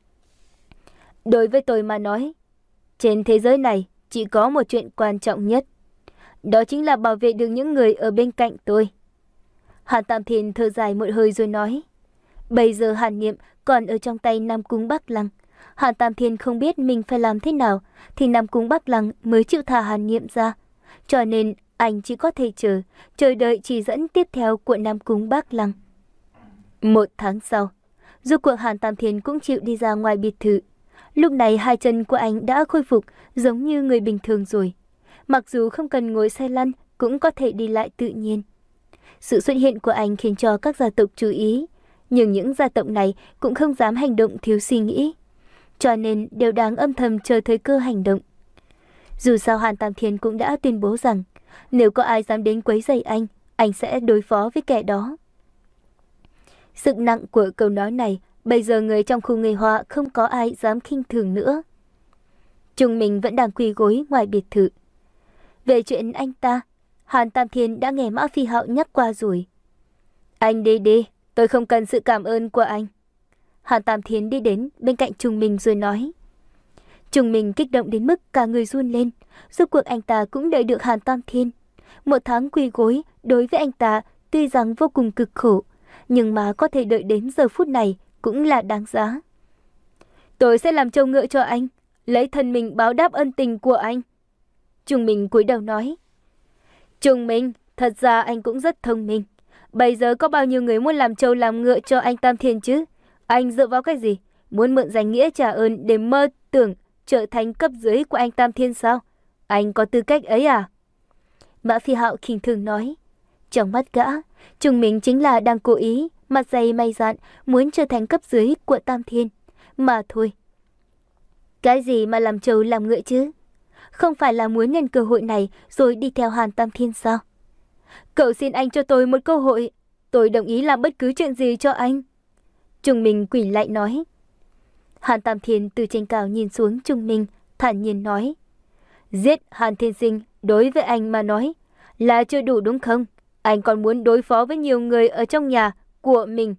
Đối với tôi mà nói, trên thế giới này chỉ có một chuyện quan trọng nhất. Đó chính là bảo vệ được những người ở bên cạnh tôi. Hàn Tam Thiên thở dài một hơi rồi nói. Bây giờ Hàn Niệm còn ở trong tay Nam Cung Bắc Lăng. Hàn Tam Thiên không biết mình phải làm thế nào thì Nam Cung Bắc Lăng mới chịu thả Hàn Niệm ra. Cho nên anh chỉ có thể chờ, chờ đợi chỉ dẫn tiếp theo của Nam Cung Bắc Lăng. Một tháng sau, rốt cuộc Hàn Tam Thiên cũng chịu đi ra ngoài biệt thự. Lúc này hai chân của anh đã khôi phục giống như người bình thường rồi. Mặc dù không cần ngồi xe lăn cũng có thể đi lại tự nhiên. Sự xuất hiện của anh khiến cho các gia tộc chú ý, nhưng những gia tộc này cũng không dám hành động thiếu suy nghĩ, cho nên đều đang âm thầm chờ thời cơ hành động. Dù sao Hàn Tam Thiên cũng đã tuyên bố rằng nếu có ai dám đến quấy rầy anh, anh sẽ đối phó với kẻ đó. Sức nặng của câu nói này Bây giờ người trong khu người Hoa không có ai dám khinh thường nữa. Trung Minh vẫn đang quỳ gối ngoài biệt thự. Về chuyện anh ta, Hàn Tam Thiên đã nghe Mã Phi Hạo nhắc qua rồi. Anh đi đi, tôi không cần sự cảm ơn của anh. Hàn Tam Thiên đi đến bên cạnh Trung Minh rồi nói. Trung Minh kích động đến mức cả người run lên. Rốt cuộc anh ta cũng đợi được Hàn Tam Thiên. Một tháng quỳ gối đối với anh ta tuy rằng vô cùng cực khổ, nhưng mà có thể đợi đến giờ phút này cũng là đáng giá. Tôi sẽ làm trâu ngựa cho anh, lấy thân mình báo đáp ân tình của anh. Trung Minh cúi đầu nói. Trung Minh, thật ra anh cũng rất thông minh. Bây giờ có bao nhiêu người muốn làm trâu làm ngựa cho anh Tam Thiên chứ? Anh dựa vào cái gì? Muốn mượn danh nghĩa trả ơn để mơ tưởng trở thành cấp dưới của anh Tam Thiên sao? Anh có tư cách ấy à? Mã Phi Hạo khinh thường nói. Trong mắt gã, Trung Minh chính là đang cố ý, mặt dày mày dạn, muốn trở thành cấp dưới của Tam Thiên. Mà thôi. Cái gì mà làm trâu làm ngựa chứ? Không phải là muốn nhân cơ hội này rồi đi theo Hàn Tam Thiên sao? Cậu xin anh cho tôi một cơ hội. Tôi đồng ý làm bất cứ chuyện gì cho anh. Trung Minh quỷ lại nói. Hàn Tam Thiên từ trên cao nhìn xuống Trung Minh, thản nhiên nói. Giết Hàn Thiên Sinh đối với anh mà nói là chưa đủ đúng không? Anh còn muốn đối phó với nhiều người ở trong nhà của mình.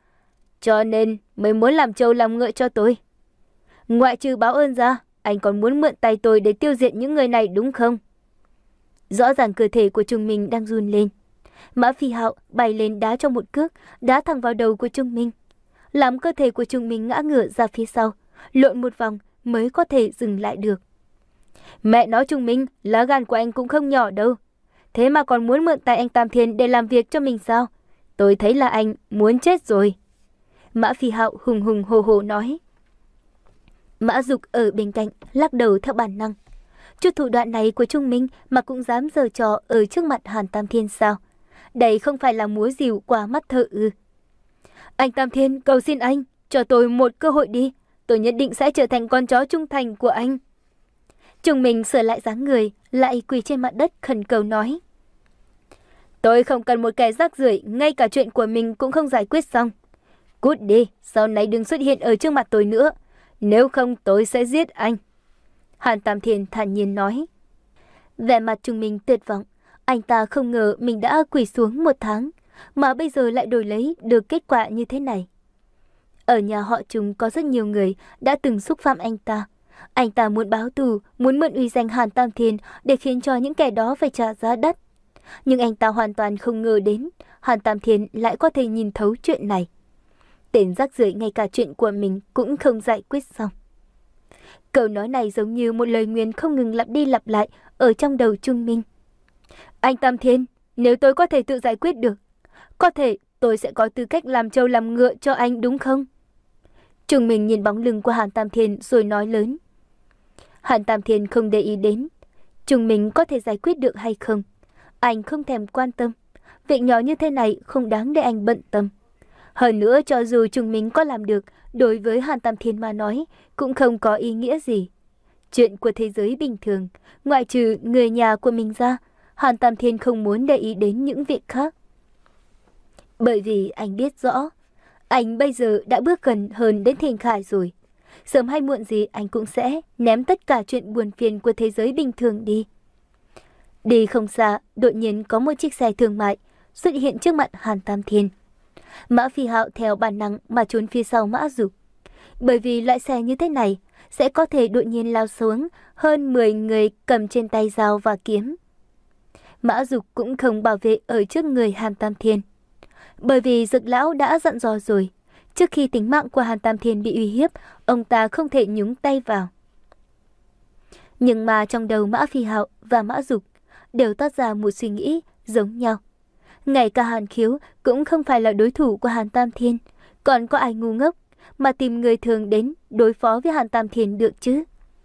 Cho nên mới muốn làm trâu làm ngựa cho tôi. Ngoại trừ báo ơn ra, anh còn muốn mượn tay tôi để tiêu diệt những người này đúng không? Rõ ràng cơ thể của Trung Minh đang run lên. Mã Phi Hạo bay lên đá trong một cước, đá thẳng vào đầu của Trung Minh. Làm cơ thể của Trung Minh ngã ngửa ra phía sau, lộn một vòng mới có thể dừng lại được. Mẹ nói Trung Minh, lá gan của anh cũng không nhỏ đâu. Thế mà còn muốn mượn tay anh Tam Thiên để làm việc cho mình sao? Tôi thấy là anh muốn chết rồi. Mã Phi Hạo hùng hùng hồ hồ nói. Mã Dục ở bên cạnh lắc đầu theo bản năng. Chút thủ đoạn này của Trung Minh mà cũng dám giở trò ở trước mặt Hàn Tam Thiên sao? Đây không phải là múa rìu qua mắt thợ ư? Anh Tam Thiên, cầu xin anh, cho tôi một cơ hội đi. Tôi nhất định sẽ trở thành con chó trung thành của anh. Trung Minh sửa lại dáng người, lại quỳ trên mặt đất khẩn cầu nói. Tôi không cần một kẻ rác rưởi, ngay cả chuyện của mình cũng không giải quyết xong. Cút đi, sau này đừng xuất hiện ở trước mặt tôi nữa. Nếu không tôi sẽ giết anh. Hàn Tam Thiên thản nhiên nói. Vẻ mặt Trung Minh tuyệt vọng. Anh ta không ngờ mình đã quỳ xuống một tháng, mà bây giờ lại đổi lấy được kết quả như thế này. Ở nhà họ Trung có rất nhiều người đã từng xúc phạm anh ta. Anh ta muốn báo thù, muốn mượn uy danh Hàn Tam Thiên để khiến cho những kẻ đó phải trả giá đắt. Nhưng anh ta hoàn toàn không ngờ đến Hàn Tam Thiên lại có thể nhìn thấu chuyện này. Tên rác rưởi ngay cả chuyện của mình cũng không giải quyết xong. Câu nói này giống như một lời nguyền không ngừng lặp đi lặp lại ở trong đầu Trung Minh. Anh Tam Thiên, nếu tôi có thể tự giải quyết được, có thể tôi sẽ có tư cách làm trâu làm ngựa cho anh đúng không? Trung Minh nhìn bóng lưng của Hàn Tam Thiên rồi nói lớn. Hàn Tam Thiên không để ý đến Trung Minh có thể giải quyết được hay không. Anh không thèm quan tâm. Việc nhỏ như thế này không đáng để anh bận tâm. Hơn nữa cho dù Trung Minh có làm được, đối với Hàn Tam Thiên mà nói cũng không có ý nghĩa gì. Chuyện của thế giới bình thường, ngoại trừ người nhà của mình ra, Hàn Tam Thiên không muốn để ý đến những việc khác. Bởi vì anh biết rõ, anh bây giờ đã bước gần hơn đến Thiên Khải rồi. Sớm hay muộn gì anh cũng sẽ ném tất cả chuyện buồn phiền của thế giới bình thường đi. Đi không xa, đột nhiên có một chiếc xe thương mại xuất hiện trước mặt Hàn Tam Thiên. Mã Phi Hạo theo bản năng mà trốn phía sau Mã Dục. Bởi vì loại xe như thế này sẽ có thể đột nhiên lao xuống hơn mười người cầm trên tay dao và kiếm. Mã Dục cũng không bảo vệ ở trước người Hàn Tam Thiên. Bởi vì Dực lão đã dặn dò rồi, trước khi tính mạng của Hàn Tam Thiên bị uy hiếp, ông ta không thể nhúng tay vào. Nhưng mà trong đầu Mã Phi Hạo và Mã Dục đều toát ra một suy nghĩ giống nhau. Ngay cả Hàn Khiếu cũng không phải là đối thủ của Hàn Tam Thiên, còn có ai ngu ngốc mà tìm người thường đến đối phó với Hàn Tam Thiên được chứ?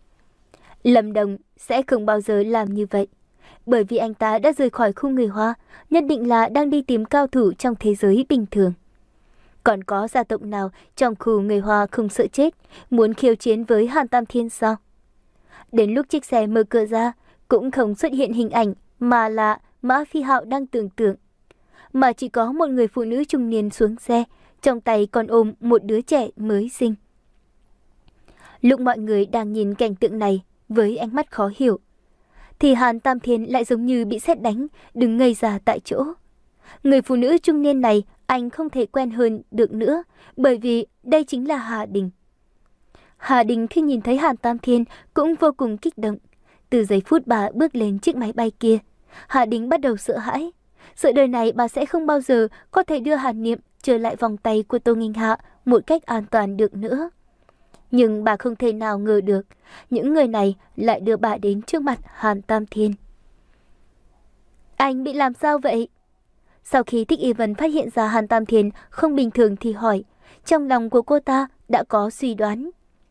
Lâm Đồng sẽ không bao giờ làm như vậy, bởi vì anh ta đã rời khỏi khu người Hoa, nhất định là đang đi tìm cao thủ trong thế giới bình thường. Còn có gia tộc nào trong khu người Hoa không sợ chết, muốn khiêu chiến với Hàn Tam Thiên sao? Đến lúc chiếc xe mở cửa ra, cũng không xuất hiện hình ảnh mà là Mã Phi Hạo đang tưởng tượng, mà chỉ có một người phụ nữ trung niên xuống xe, trong tay còn ôm một đứa trẻ mới sinh. Lúc mọi người đang nhìn cảnh tượng này với ánh mắt khó hiểu, thì Hàn Tam Thiên lại giống như bị sét đánh, đứng ngây ra tại chỗ. Người phụ nữ trung niên này anh không thể quen hơn được nữa, bởi vì đây chính là Hà Đình. Hà Đình khi nhìn thấy Hàn Tam Thiên cũng vô cùng kích động. Từ giây phút bà bước lên chiếc máy bay kia, Hà Đình bắt đầu sợ hãi. Sợ đời này bà sẽ không bao giờ có thể đưa Hàn Niệm trở lại vòng tay của Tô Nghinh Hạ một cách an toàn được nữa. Nhưng bà không thể nào ngờ được, những người này lại đưa bà đến trước mặt Hàn Tam Thiên. Anh bị làm sao vậy? Sau khi Thích Y Vân phát hiện ra Hàn Tam Thiên không bình thường thì hỏi, trong lòng của cô ta đã có suy đoán.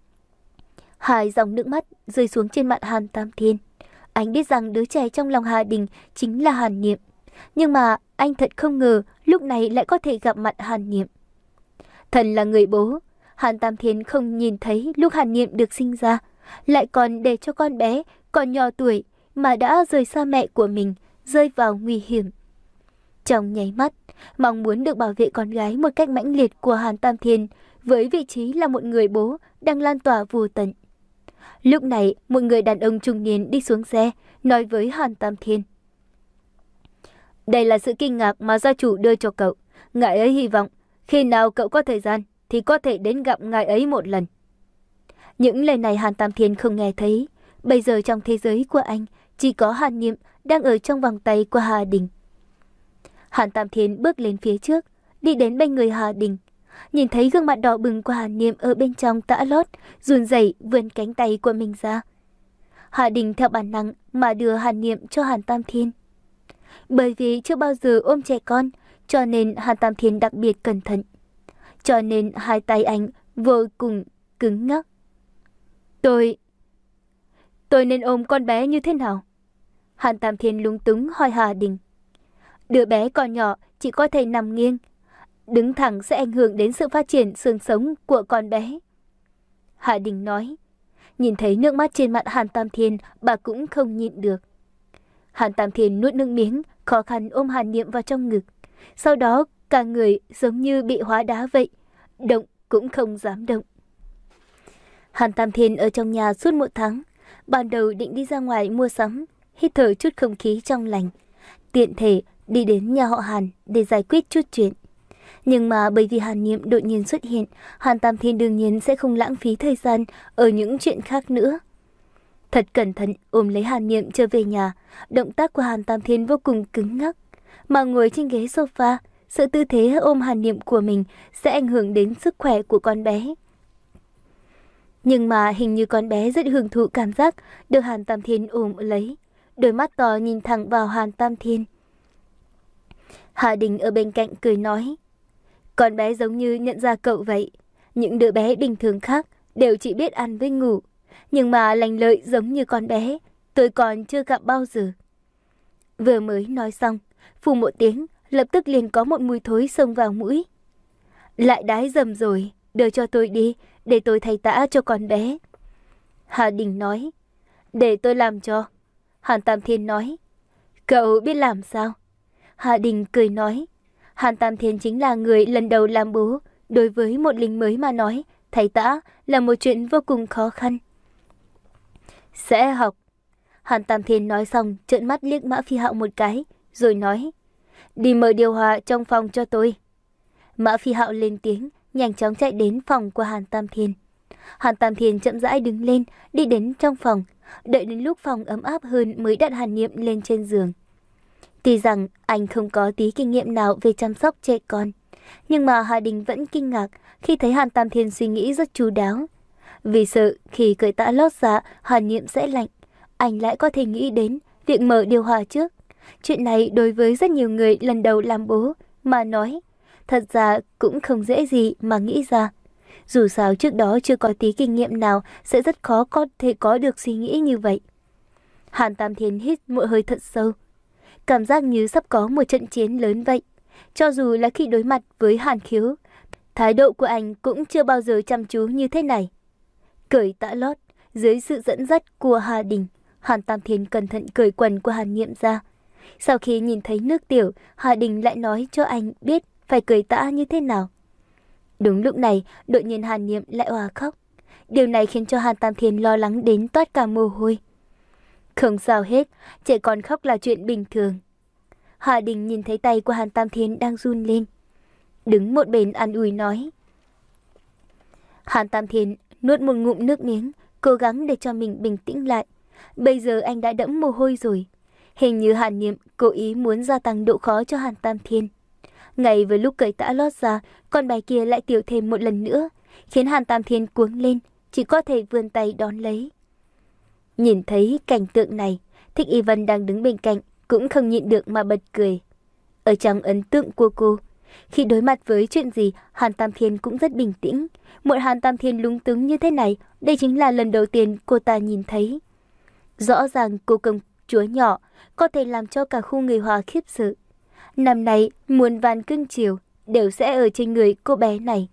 Hai dòng nước mắt rơi xuống trên mặt Hàn Tam Thiên. Anh biết rằng đứa trẻ trong lòng Hà Đình chính là Hàn Niệm. Nhưng mà anh thật không ngờ lúc này lại có thể gặp mặt Hàn Niệm. Thần là người bố, Hàn Tam Thiên không nhìn thấy lúc Hàn Niệm được sinh ra, lại còn để cho con bé còn nhỏ tuổi mà đã rời xa mẹ của mình, rơi vào nguy hiểm. Trong nháy mắt, mong muốn được bảo vệ con gái một cách mãnh liệt của Hàn Tam Thiên với vị trí là một người bố đang lan tỏa vô tận. Lúc này, một người đàn ông trung niên đi xuống xe, nói với Hàn Tam Thiên. Đây là sự kinh ngạc mà gia chủ đưa cho cậu. Ngài ấy hy vọng, khi nào cậu có thời gian, thì có thể đến gặp ngài ấy một lần. Những lời này Hàn Tam Thiên không nghe thấy. Bây giờ trong thế giới của anh, chỉ có Hàn Niệm đang ở trong vòng tay của Hà Đình. Hàn Tam Thiên bước lên phía trước, đi đến bên người Hà Đình. Nhìn thấy gương mặt đỏ bừng của Hàn Niệm ở bên trong tã lót, run rẩy vươn cánh tay của mình ra. Hà Đình theo bản năng mà đưa Hàn Niệm cho Hàn Tam Thiên. Bởi vì chưa bao giờ ôm trẻ con, cho nên Hàn Tam Thiên đặc biệt cẩn thận. Cho nên hai tay anh vô cùng cứng ngắc. Tôi... Tôi nên ôm con bé như thế nào? Hàn Tam Thiên lúng túng hỏi Hà Đình. Đứa bé còn nhỏ chỉ có thể nằm nghiêng. Đứng thẳng sẽ ảnh hưởng đến sự phát triển xương sống của con bé. Hà Đình nói. Nhìn thấy nước mắt trên mặt Hàn Tam Thiên, bà cũng không nhịn được. Hàn Tam Thiên nuốt nước miếng, khó khăn ôm Hàn Niệm vào trong ngực. Sau đó cả người giống như bị hóa đá vậy, động cũng không dám động. Hàn Tam Thiên ở trong nhà suốt một tháng. Ban đầu định đi ra ngoài mua sắm, hít thở chút không khí trong lành, tiện thể đi đến nhà họ Hàn để giải quyết chút chuyện. Nhưng mà bởi vì Hàn Niệm đột nhiên xuất hiện, Hàn Tam Thiên đương nhiên sẽ không lãng phí thời gian ở những chuyện khác nữa. Thật cẩn thận ôm lấy Hàn Niệm trở về nhà, động tác của Hàn Tam Thiên vô cùng cứng ngắc. Mà ngồi trên ghế sofa, sự tư thế ôm Hàn Niệm của mình sẽ ảnh hưởng đến sức khỏe của con bé. Nhưng mà hình như con bé rất hưởng thụ cảm giác được Hàn Tam Thiên ôm lấy. Đôi mắt to nhìn thẳng vào Hàn Tam Thiên. Hà Đình ở bên cạnh cười nói. Con bé giống như nhận ra cậu vậy. Những đứa bé bình thường khác đều chỉ biết ăn với ngủ. Nhưng mà lành lợi giống như con bé, tôi còn chưa gặp bao giờ. Vừa mới nói xong, phù một tiếng, lập tức liền có một mùi thối xông vào mũi. Lại đái dầm rồi, đưa cho tôi đi, để tôi thay tã cho con bé. Hà Đình nói. Để tôi làm cho. Hàn Tam Thiên nói. Cậu biết làm sao? Hà Đình cười nói. Hàn Tam Thiên chính là người lần đầu làm bố. Đối với một lính mới mà nói, thay tã là một chuyện vô cùng khó khăn. Sẽ học. Hàn Tam Thiên nói xong, trợn mắt liếc Mã Phi Hạo một cái, rồi nói. Đi mở điều hòa trong phòng cho tôi. Mã Phi Hạo lên tiếng, nhanh chóng chạy đến phòng của Hàn Tam Thiên. Hàn Tam Thiên chậm rãi đứng lên, đi đến trong phòng, đợi đến lúc phòng ấm áp hơn mới đặt Hàn Niệm lên trên giường. Tuy rằng anh không có tí kinh nghiệm nào về chăm sóc trẻ con, nhưng mà Hà Đình vẫn kinh ngạc khi thấy Hàn Tam Thiên suy nghĩ rất chu đáo. Vì sợ khi cởi tã lót ra Hàn Niệm sẽ lạnh, anh lại có thể nghĩ đến việc mở điều hòa trước. Chuyện này đối với rất nhiều người lần đầu làm bố mà nói, thật ra cũng không dễ gì mà nghĩ ra. Dù sao trước đó chưa có tí kinh nghiệm nào sẽ rất khó có thể có được suy nghĩ như vậy. Hàn Tam Thiên hít một hơi thật sâu. Cảm giác như sắp có một trận chiến lớn vậy. Cho dù là khi đối mặt với Hàn Khiếu, thái độ của anh cũng chưa bao giờ chăm chú như thế này. Cởi tã lót, dưới sự dẫn dắt của Hà Đình, Hàn Tam Thiên cẩn thận cởi quần của Hàn Niệm ra. Sau khi nhìn thấy nước tiểu, Hà Đình lại nói cho anh biết phải cởi tã như thế nào. Đúng lúc này, đột nhiên Hàn Niệm lại òa khóc. Điều này khiến cho Hàn Tam Thiên lo lắng đến toát cả mồ hôi. Không sao hết, trẻ con khóc là chuyện bình thường. Hà Đình nhìn thấy tay của Hàn Tam Thiên đang run lên, đứng một bên an ủi nói. Hàn Tam Thiên nuốt một ngụm nước miếng, cố gắng để cho mình bình tĩnh lại. Bây giờ anh đã đẫm mồ hôi rồi. Hình như Hàn Niệm cố ý muốn gia tăng độ khó cho Hàn Tam Thiên. Ngay với lúc cởi tã lót ra, con bé kia lại tiểu thêm một lần nữa, khiến Hàn Tam Thiên cuống lên, chỉ có thể vươn tay đón lấy. Nhìn thấy cảnh tượng này, Thích Y Vân đang đứng bên cạnh cũng không nhịn được mà bật cười. Ở trong ấn tượng của cô, khi đối mặt với chuyện gì, Hàn Tam Thiên cũng rất bình tĩnh. Một Hàn Tam Thiên lúng túng như thế này, đây chính là lần đầu tiên cô ta nhìn thấy. Rõ ràng cô công chúa nhỏ có thể làm cho cả khu người Hoa khiếp sợ. Năm nay, muôn vàn cưng chiều đều sẽ ở trên người cô bé này.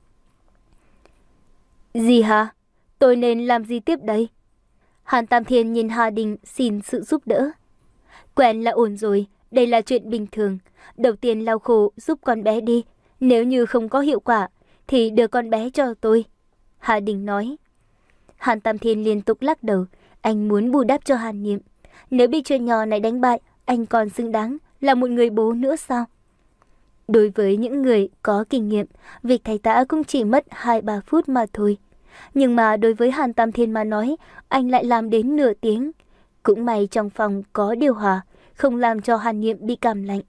Gì hả? Tôi nên làm gì tiếp đây? Hàn Tam Thiên nhìn Hà Đình xin sự giúp đỡ. Quen là ổn rồi, đây là chuyện bình thường. Đầu tiên lau khổ giúp con bé đi. Nếu như không có hiệu quả, thì đưa con bé cho tôi. Hà Đình nói. Hàn Tam Thiên liên tục lắc đầu. Anh muốn bù đắp cho Hàn Niệm. Nếu bị chuyện nhỏ này đánh bại, anh còn xứng đáng là một người bố nữa sao? Đối với những người có kinh nghiệm, việc thay tã cũng chỉ mất hai ba phút mà thôi. Nhưng mà đối với Hàn Tam Thiên mà nói, anh lại làm đến nửa tiếng. Cũng may trong phòng có điều hòa, không làm cho Hàn Niệm bị cảm lạnh.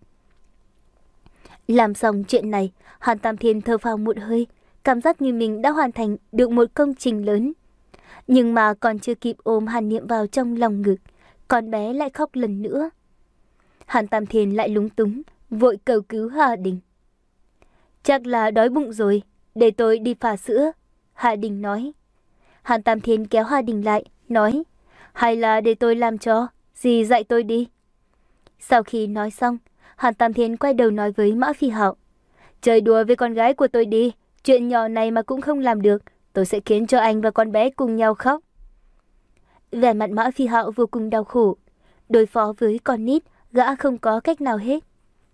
Làm xong chuyện này, Hàn Tam Thiên thở phào một hơi, cảm giác như mình đã hoàn thành được một công trình lớn. Nhưng mà còn chưa kịp ôm Hàn Niệm vào trong lòng ngực, con bé lại khóc lần nữa. Hàn Tam Thiên lại lúng túng, vội cầu cứu Hà Đình. Chắc là đói bụng rồi, để tôi đi pha sữa, Hà Đình nói. Hàn Tam Thiên kéo Hà Đình lại, nói, hay là để tôi làm cho, dì dạy tôi đi. Sau khi nói xong, Hàn Tam Thiên quay đầu nói với Mã Phi Hạo. Chơi đùa với con gái của tôi đi, chuyện nhỏ này mà cũng không làm được, tôi sẽ khiến cho anh và con bé cùng nhau khóc. Vẻ mặt Mã Phi Hạo vô cùng đau khổ. Đối phó với con nít, gã không có cách nào hết.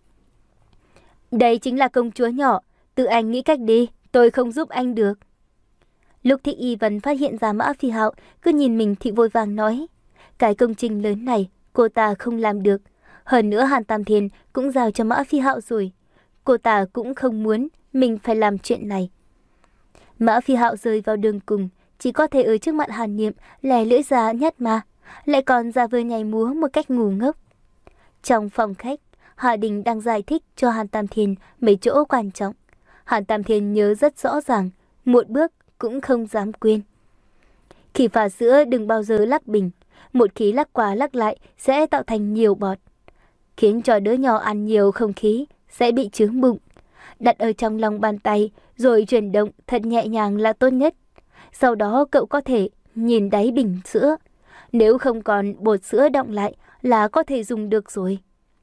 Đây chính là công chúa nhỏ, tự anh nghĩ cách đi, tôi không giúp anh được. Lúc Thích Y Vân phát hiện ra Mã Phi Hạo cứ nhìn mình thì vội vàng nói. Cái công trình lớn này cô ta không làm được. Hơn nữa Hàn Tam Thiên cũng giao cho Mã Phi Hạo rồi. Cô ta cũng không muốn mình phải làm chuyện này. Mã Phi Hạo rơi vào đường cùng, chỉ có thể ở trước mặt Hàn Niệm lè lưỡi ra nhát mà, lại còn ra vờ nhảy múa một cách ngu ngốc. Trong phòng khách, Hà Đình đang giải thích cho Hàn Tam Thiên mấy chỗ quan trọng. Hàn Tam Thiên nhớ rất rõ ràng, một bước cũng không dám quên. Khi pha sữa đừng bao giờ lắc bình, một khi lắc qua lắc lại sẽ tạo thành nhiều bọt, khiến cho đứa nhỏ ăn nhiều không khí sẽ bị chướng bụng. Đặt ở trong lòng bàn tay rồi chuyển động thật nhẹ nhàng là tốt nhất. Sau đó cậu có thể nhìn đáy bình sữa. Nếu không còn bột sữa đọng lại là có thể dùng được rồi.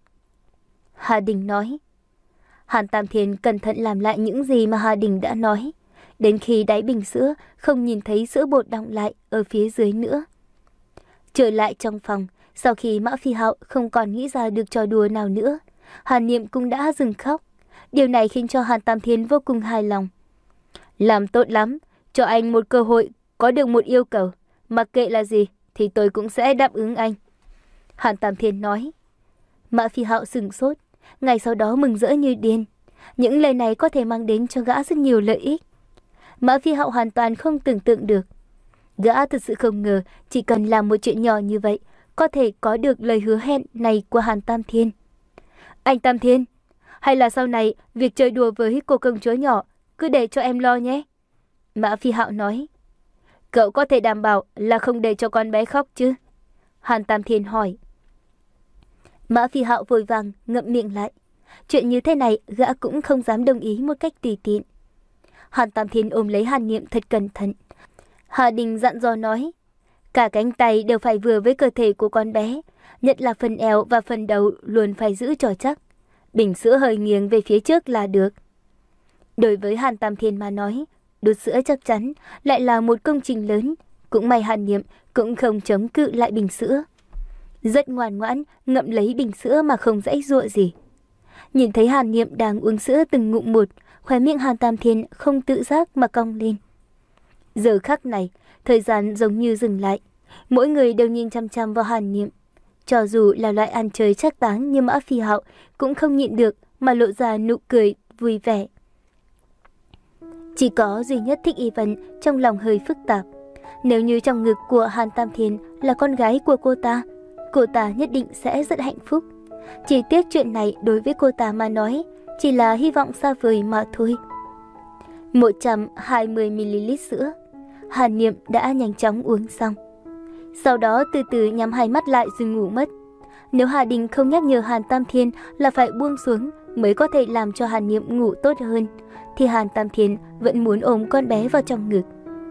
Hà Đình nói. Hàn Tam Thiên cẩn thận làm lại những gì mà Hà Đình đã nói. Đến khi đáy bình sữa không nhìn thấy sữa bột đọng lại ở phía dưới nữa. Trở lại trong phòng, sau khi Mã Phi Hạo không còn nghĩ ra được trò đùa nào nữa, Hàn Niệm cũng đã dừng khóc. Điều này khiến cho Hàn Tam Thiên vô cùng hài lòng. Làm tốt lắm, cho anh một cơ hội, có được một yêu cầu. Mặc kệ là gì thì tôi cũng sẽ đáp ứng anh. Hàn Tam Thiên nói. Mã Phi Hạo sửng sốt, ngày sau đó mừng rỡ như điên. Những lời này có thể mang đến cho gã rất nhiều lợi ích. Mã Phi Hạo hoàn toàn không tưởng tượng được. Gã thực sự không ngờ chỉ cần làm một chuyện nhỏ như vậy có thể có được lời hứa hẹn này của Hàn Tam Thiên. Anh Tam Thiên, hay là sau này việc chơi đùa với cô công chúa nhỏ cứ để cho em lo nhé. Mã Phi Hạo nói. Cậu có thể đảm bảo là không để cho con bé khóc chứ? Hàn Tam Thiên hỏi. Mã Phi Hạo vội vàng ngậm miệng lại. Chuyện như thế này gã cũng không dám đồng ý một cách tùy tiện. Hàn Tam Thiên ôm lấy Hàn Niệm thật cẩn thận. Hà Đình dặn dò nói. Cả cánh tay đều phải vừa với cơ thể của con bé, nhất là phần eo và phần đầu luôn phải giữ cho chắc. Bình sữa hơi nghiêng về phía trước là được. Đối với Hàn Tam Thiên mà nói, đút sữa chắc chắn lại là một công trình lớn. Cũng may Hàn Niệm cũng không chống cự lại bình sữa. Rất ngoan ngoãn ngậm lấy bình sữa mà không dãy dụa gì. Nhìn thấy Hàn Niệm đang uống sữa từng ngụm một, khóe miệng Hàn Tam Thiên không tự giác mà cong lên. Giờ khắc này, thời gian giống như dừng lại. Mỗi người đều nhìn chăm chăm vào Hàn Niệm. Cho dù là loại ăn chơi trác táng như Mã Phi Hạo cũng không nhịn được mà lộ ra nụ cười vui vẻ. Chỉ có duy nhất Thích Y Vân trong lòng hơi phức tạp. Nếu như trong ngực của Hàn Tam Thiên là con gái của cô ta, cô ta nhất định sẽ rất hạnh phúc. Chỉ tiếc chuyện này đối với cô ta mà nói chỉ là hy vọng xa vời mà thôi. một trăm hai mươi mi li lít sữa, Hàn Niệm đã nhanh chóng uống xong. Sau đó từ từ nhắm hai mắt lại rồi ngủ mất. Nếu Hà Đình không nhắc nhở Hàn Tam Thiên là phải buông xuống mới có thể làm cho Hàn Niệm ngủ tốt hơn, thì Hàn Tam Thiên vẫn muốn ôm con bé vào trong ngực.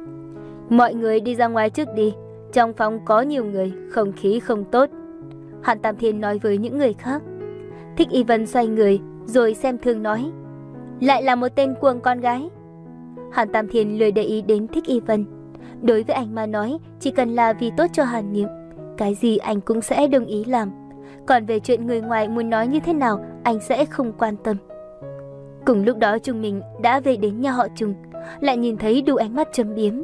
Mọi người đi ra ngoài trước đi, trong phòng có nhiều người, không khí không tốt, Hàn Tam Thiên nói với những người khác. Thích Y Vân xoay người rồi xem thường nói, lại là một tên cuồng con gái. Hàn Tam Thiên lười để ý đến Thích Y Vân. Đối với anh mà nói, chỉ cần là vì tốt cho Hàn Niệm, cái gì anh cũng sẽ đồng ý làm. Còn về chuyện người ngoài muốn nói như thế nào, anh sẽ không quan tâm. Cùng lúc đó Trung Minh đã về đến nhà họ Trung, lại nhìn thấy đủ ánh mắt châm biếm.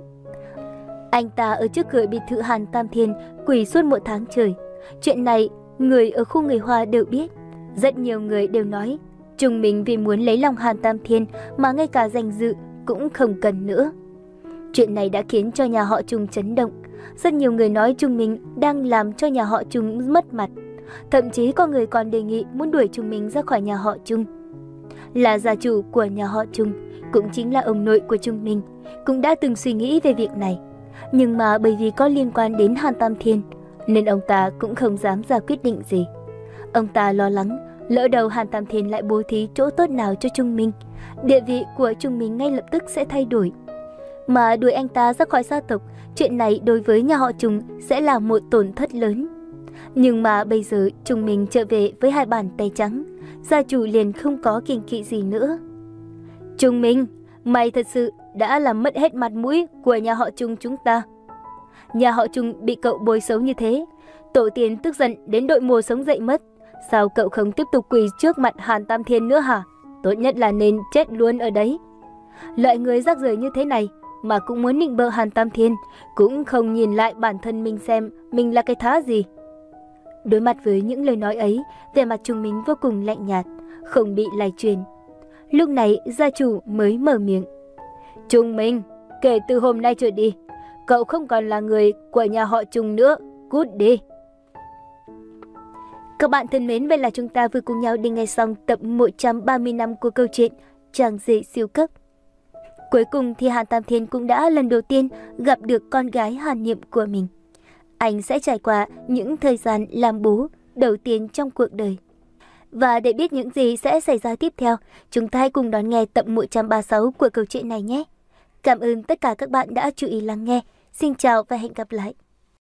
Anh ta ở trước cửa biệt thự Hàn Tam Thiên quỳ suốt một tháng trời. Chuyện này người ở khu người Hoa đều biết. Rất nhiều người đều nói Trung Minh vì muốn lấy lòng Hàn Tam Thiên mà ngay cả danh dự cũng không cần nữa. Chuyện này đã khiến cho nhà họ Trung chấn động. Rất nhiều người nói Trung Minh đang làm cho nhà họ Trung mất mặt. Thậm chí có người còn đề nghị muốn đuổi Trung Minh ra khỏi nhà họ Trung. Là gia chủ của nhà họ Trung, cũng chính là ông nội của Trung Minh, cũng đã từng suy nghĩ về việc này. Nhưng mà bởi vì có liên quan đến Hàn Tam Thiên, nên ông ta cũng không dám ra quyết định gì. Ông ta lo lắng, lỡ đầu Hàn Tam Thiên lại bố thí chỗ tốt nào cho Trung Minh, địa vị của Trung Minh ngay lập tức sẽ thay đổi. Mà đuổi anh ta ra khỏi gia tộc, chuyện này đối với nhà họ Trung sẽ là một tổn thất lớn. Nhưng mà bây giờ Trung Minh trở về với hai bàn tay trắng, gia chủ liền không có kiêng kỵ gì nữa. Trung Minh, mày thật sự đã làm mất hết mặt mũi của nhà họ Trung chúng ta. Nhà họ Trung bị cậu bôi xấu như thế, tổ tiên tức giận đến đội mồ sống dậy mất. Sao cậu không tiếp tục quỳ trước mặt Hàn Tam Thiên nữa hả? Tốt nhất là nên chết luôn ở đấy. Loại người rác rưởi như thế này mà cũng muốn nịnh bợ Hàn Tam Thiên, cũng không nhìn lại bản thân mình xem mình là cái thá gì. Đối mặt với những lời nói ấy, vẻ mặt Trung Minh vô cùng lạnh nhạt, không bị lay truyền. Lúc này gia chủ mới mở miệng. Trung Minh, kể từ hôm nay trở đi, cậu không còn là người của nhà họ Trung nữa, cút đi. Các bạn thân mến, vậy là chúng ta vừa cùng nhau đi nghe xong tập một trăm ba mươi năm của câu chuyện Chàng rể siêu cấp. Cuối cùng thì Hàn Tam Thiên cũng đã lần đầu tiên gặp được con gái Hàn Niệm của mình. Anh sẽ trải qua những thời gian làm bố đầu tiên trong cuộc đời. Và để biết những gì sẽ xảy ra tiếp theo, chúng ta hãy cùng đón nghe tập một trăm ba mươi sáu của câu chuyện này nhé. Cảm ơn tất cả các bạn đã chú ý lắng nghe. Xin chào và hẹn gặp lại.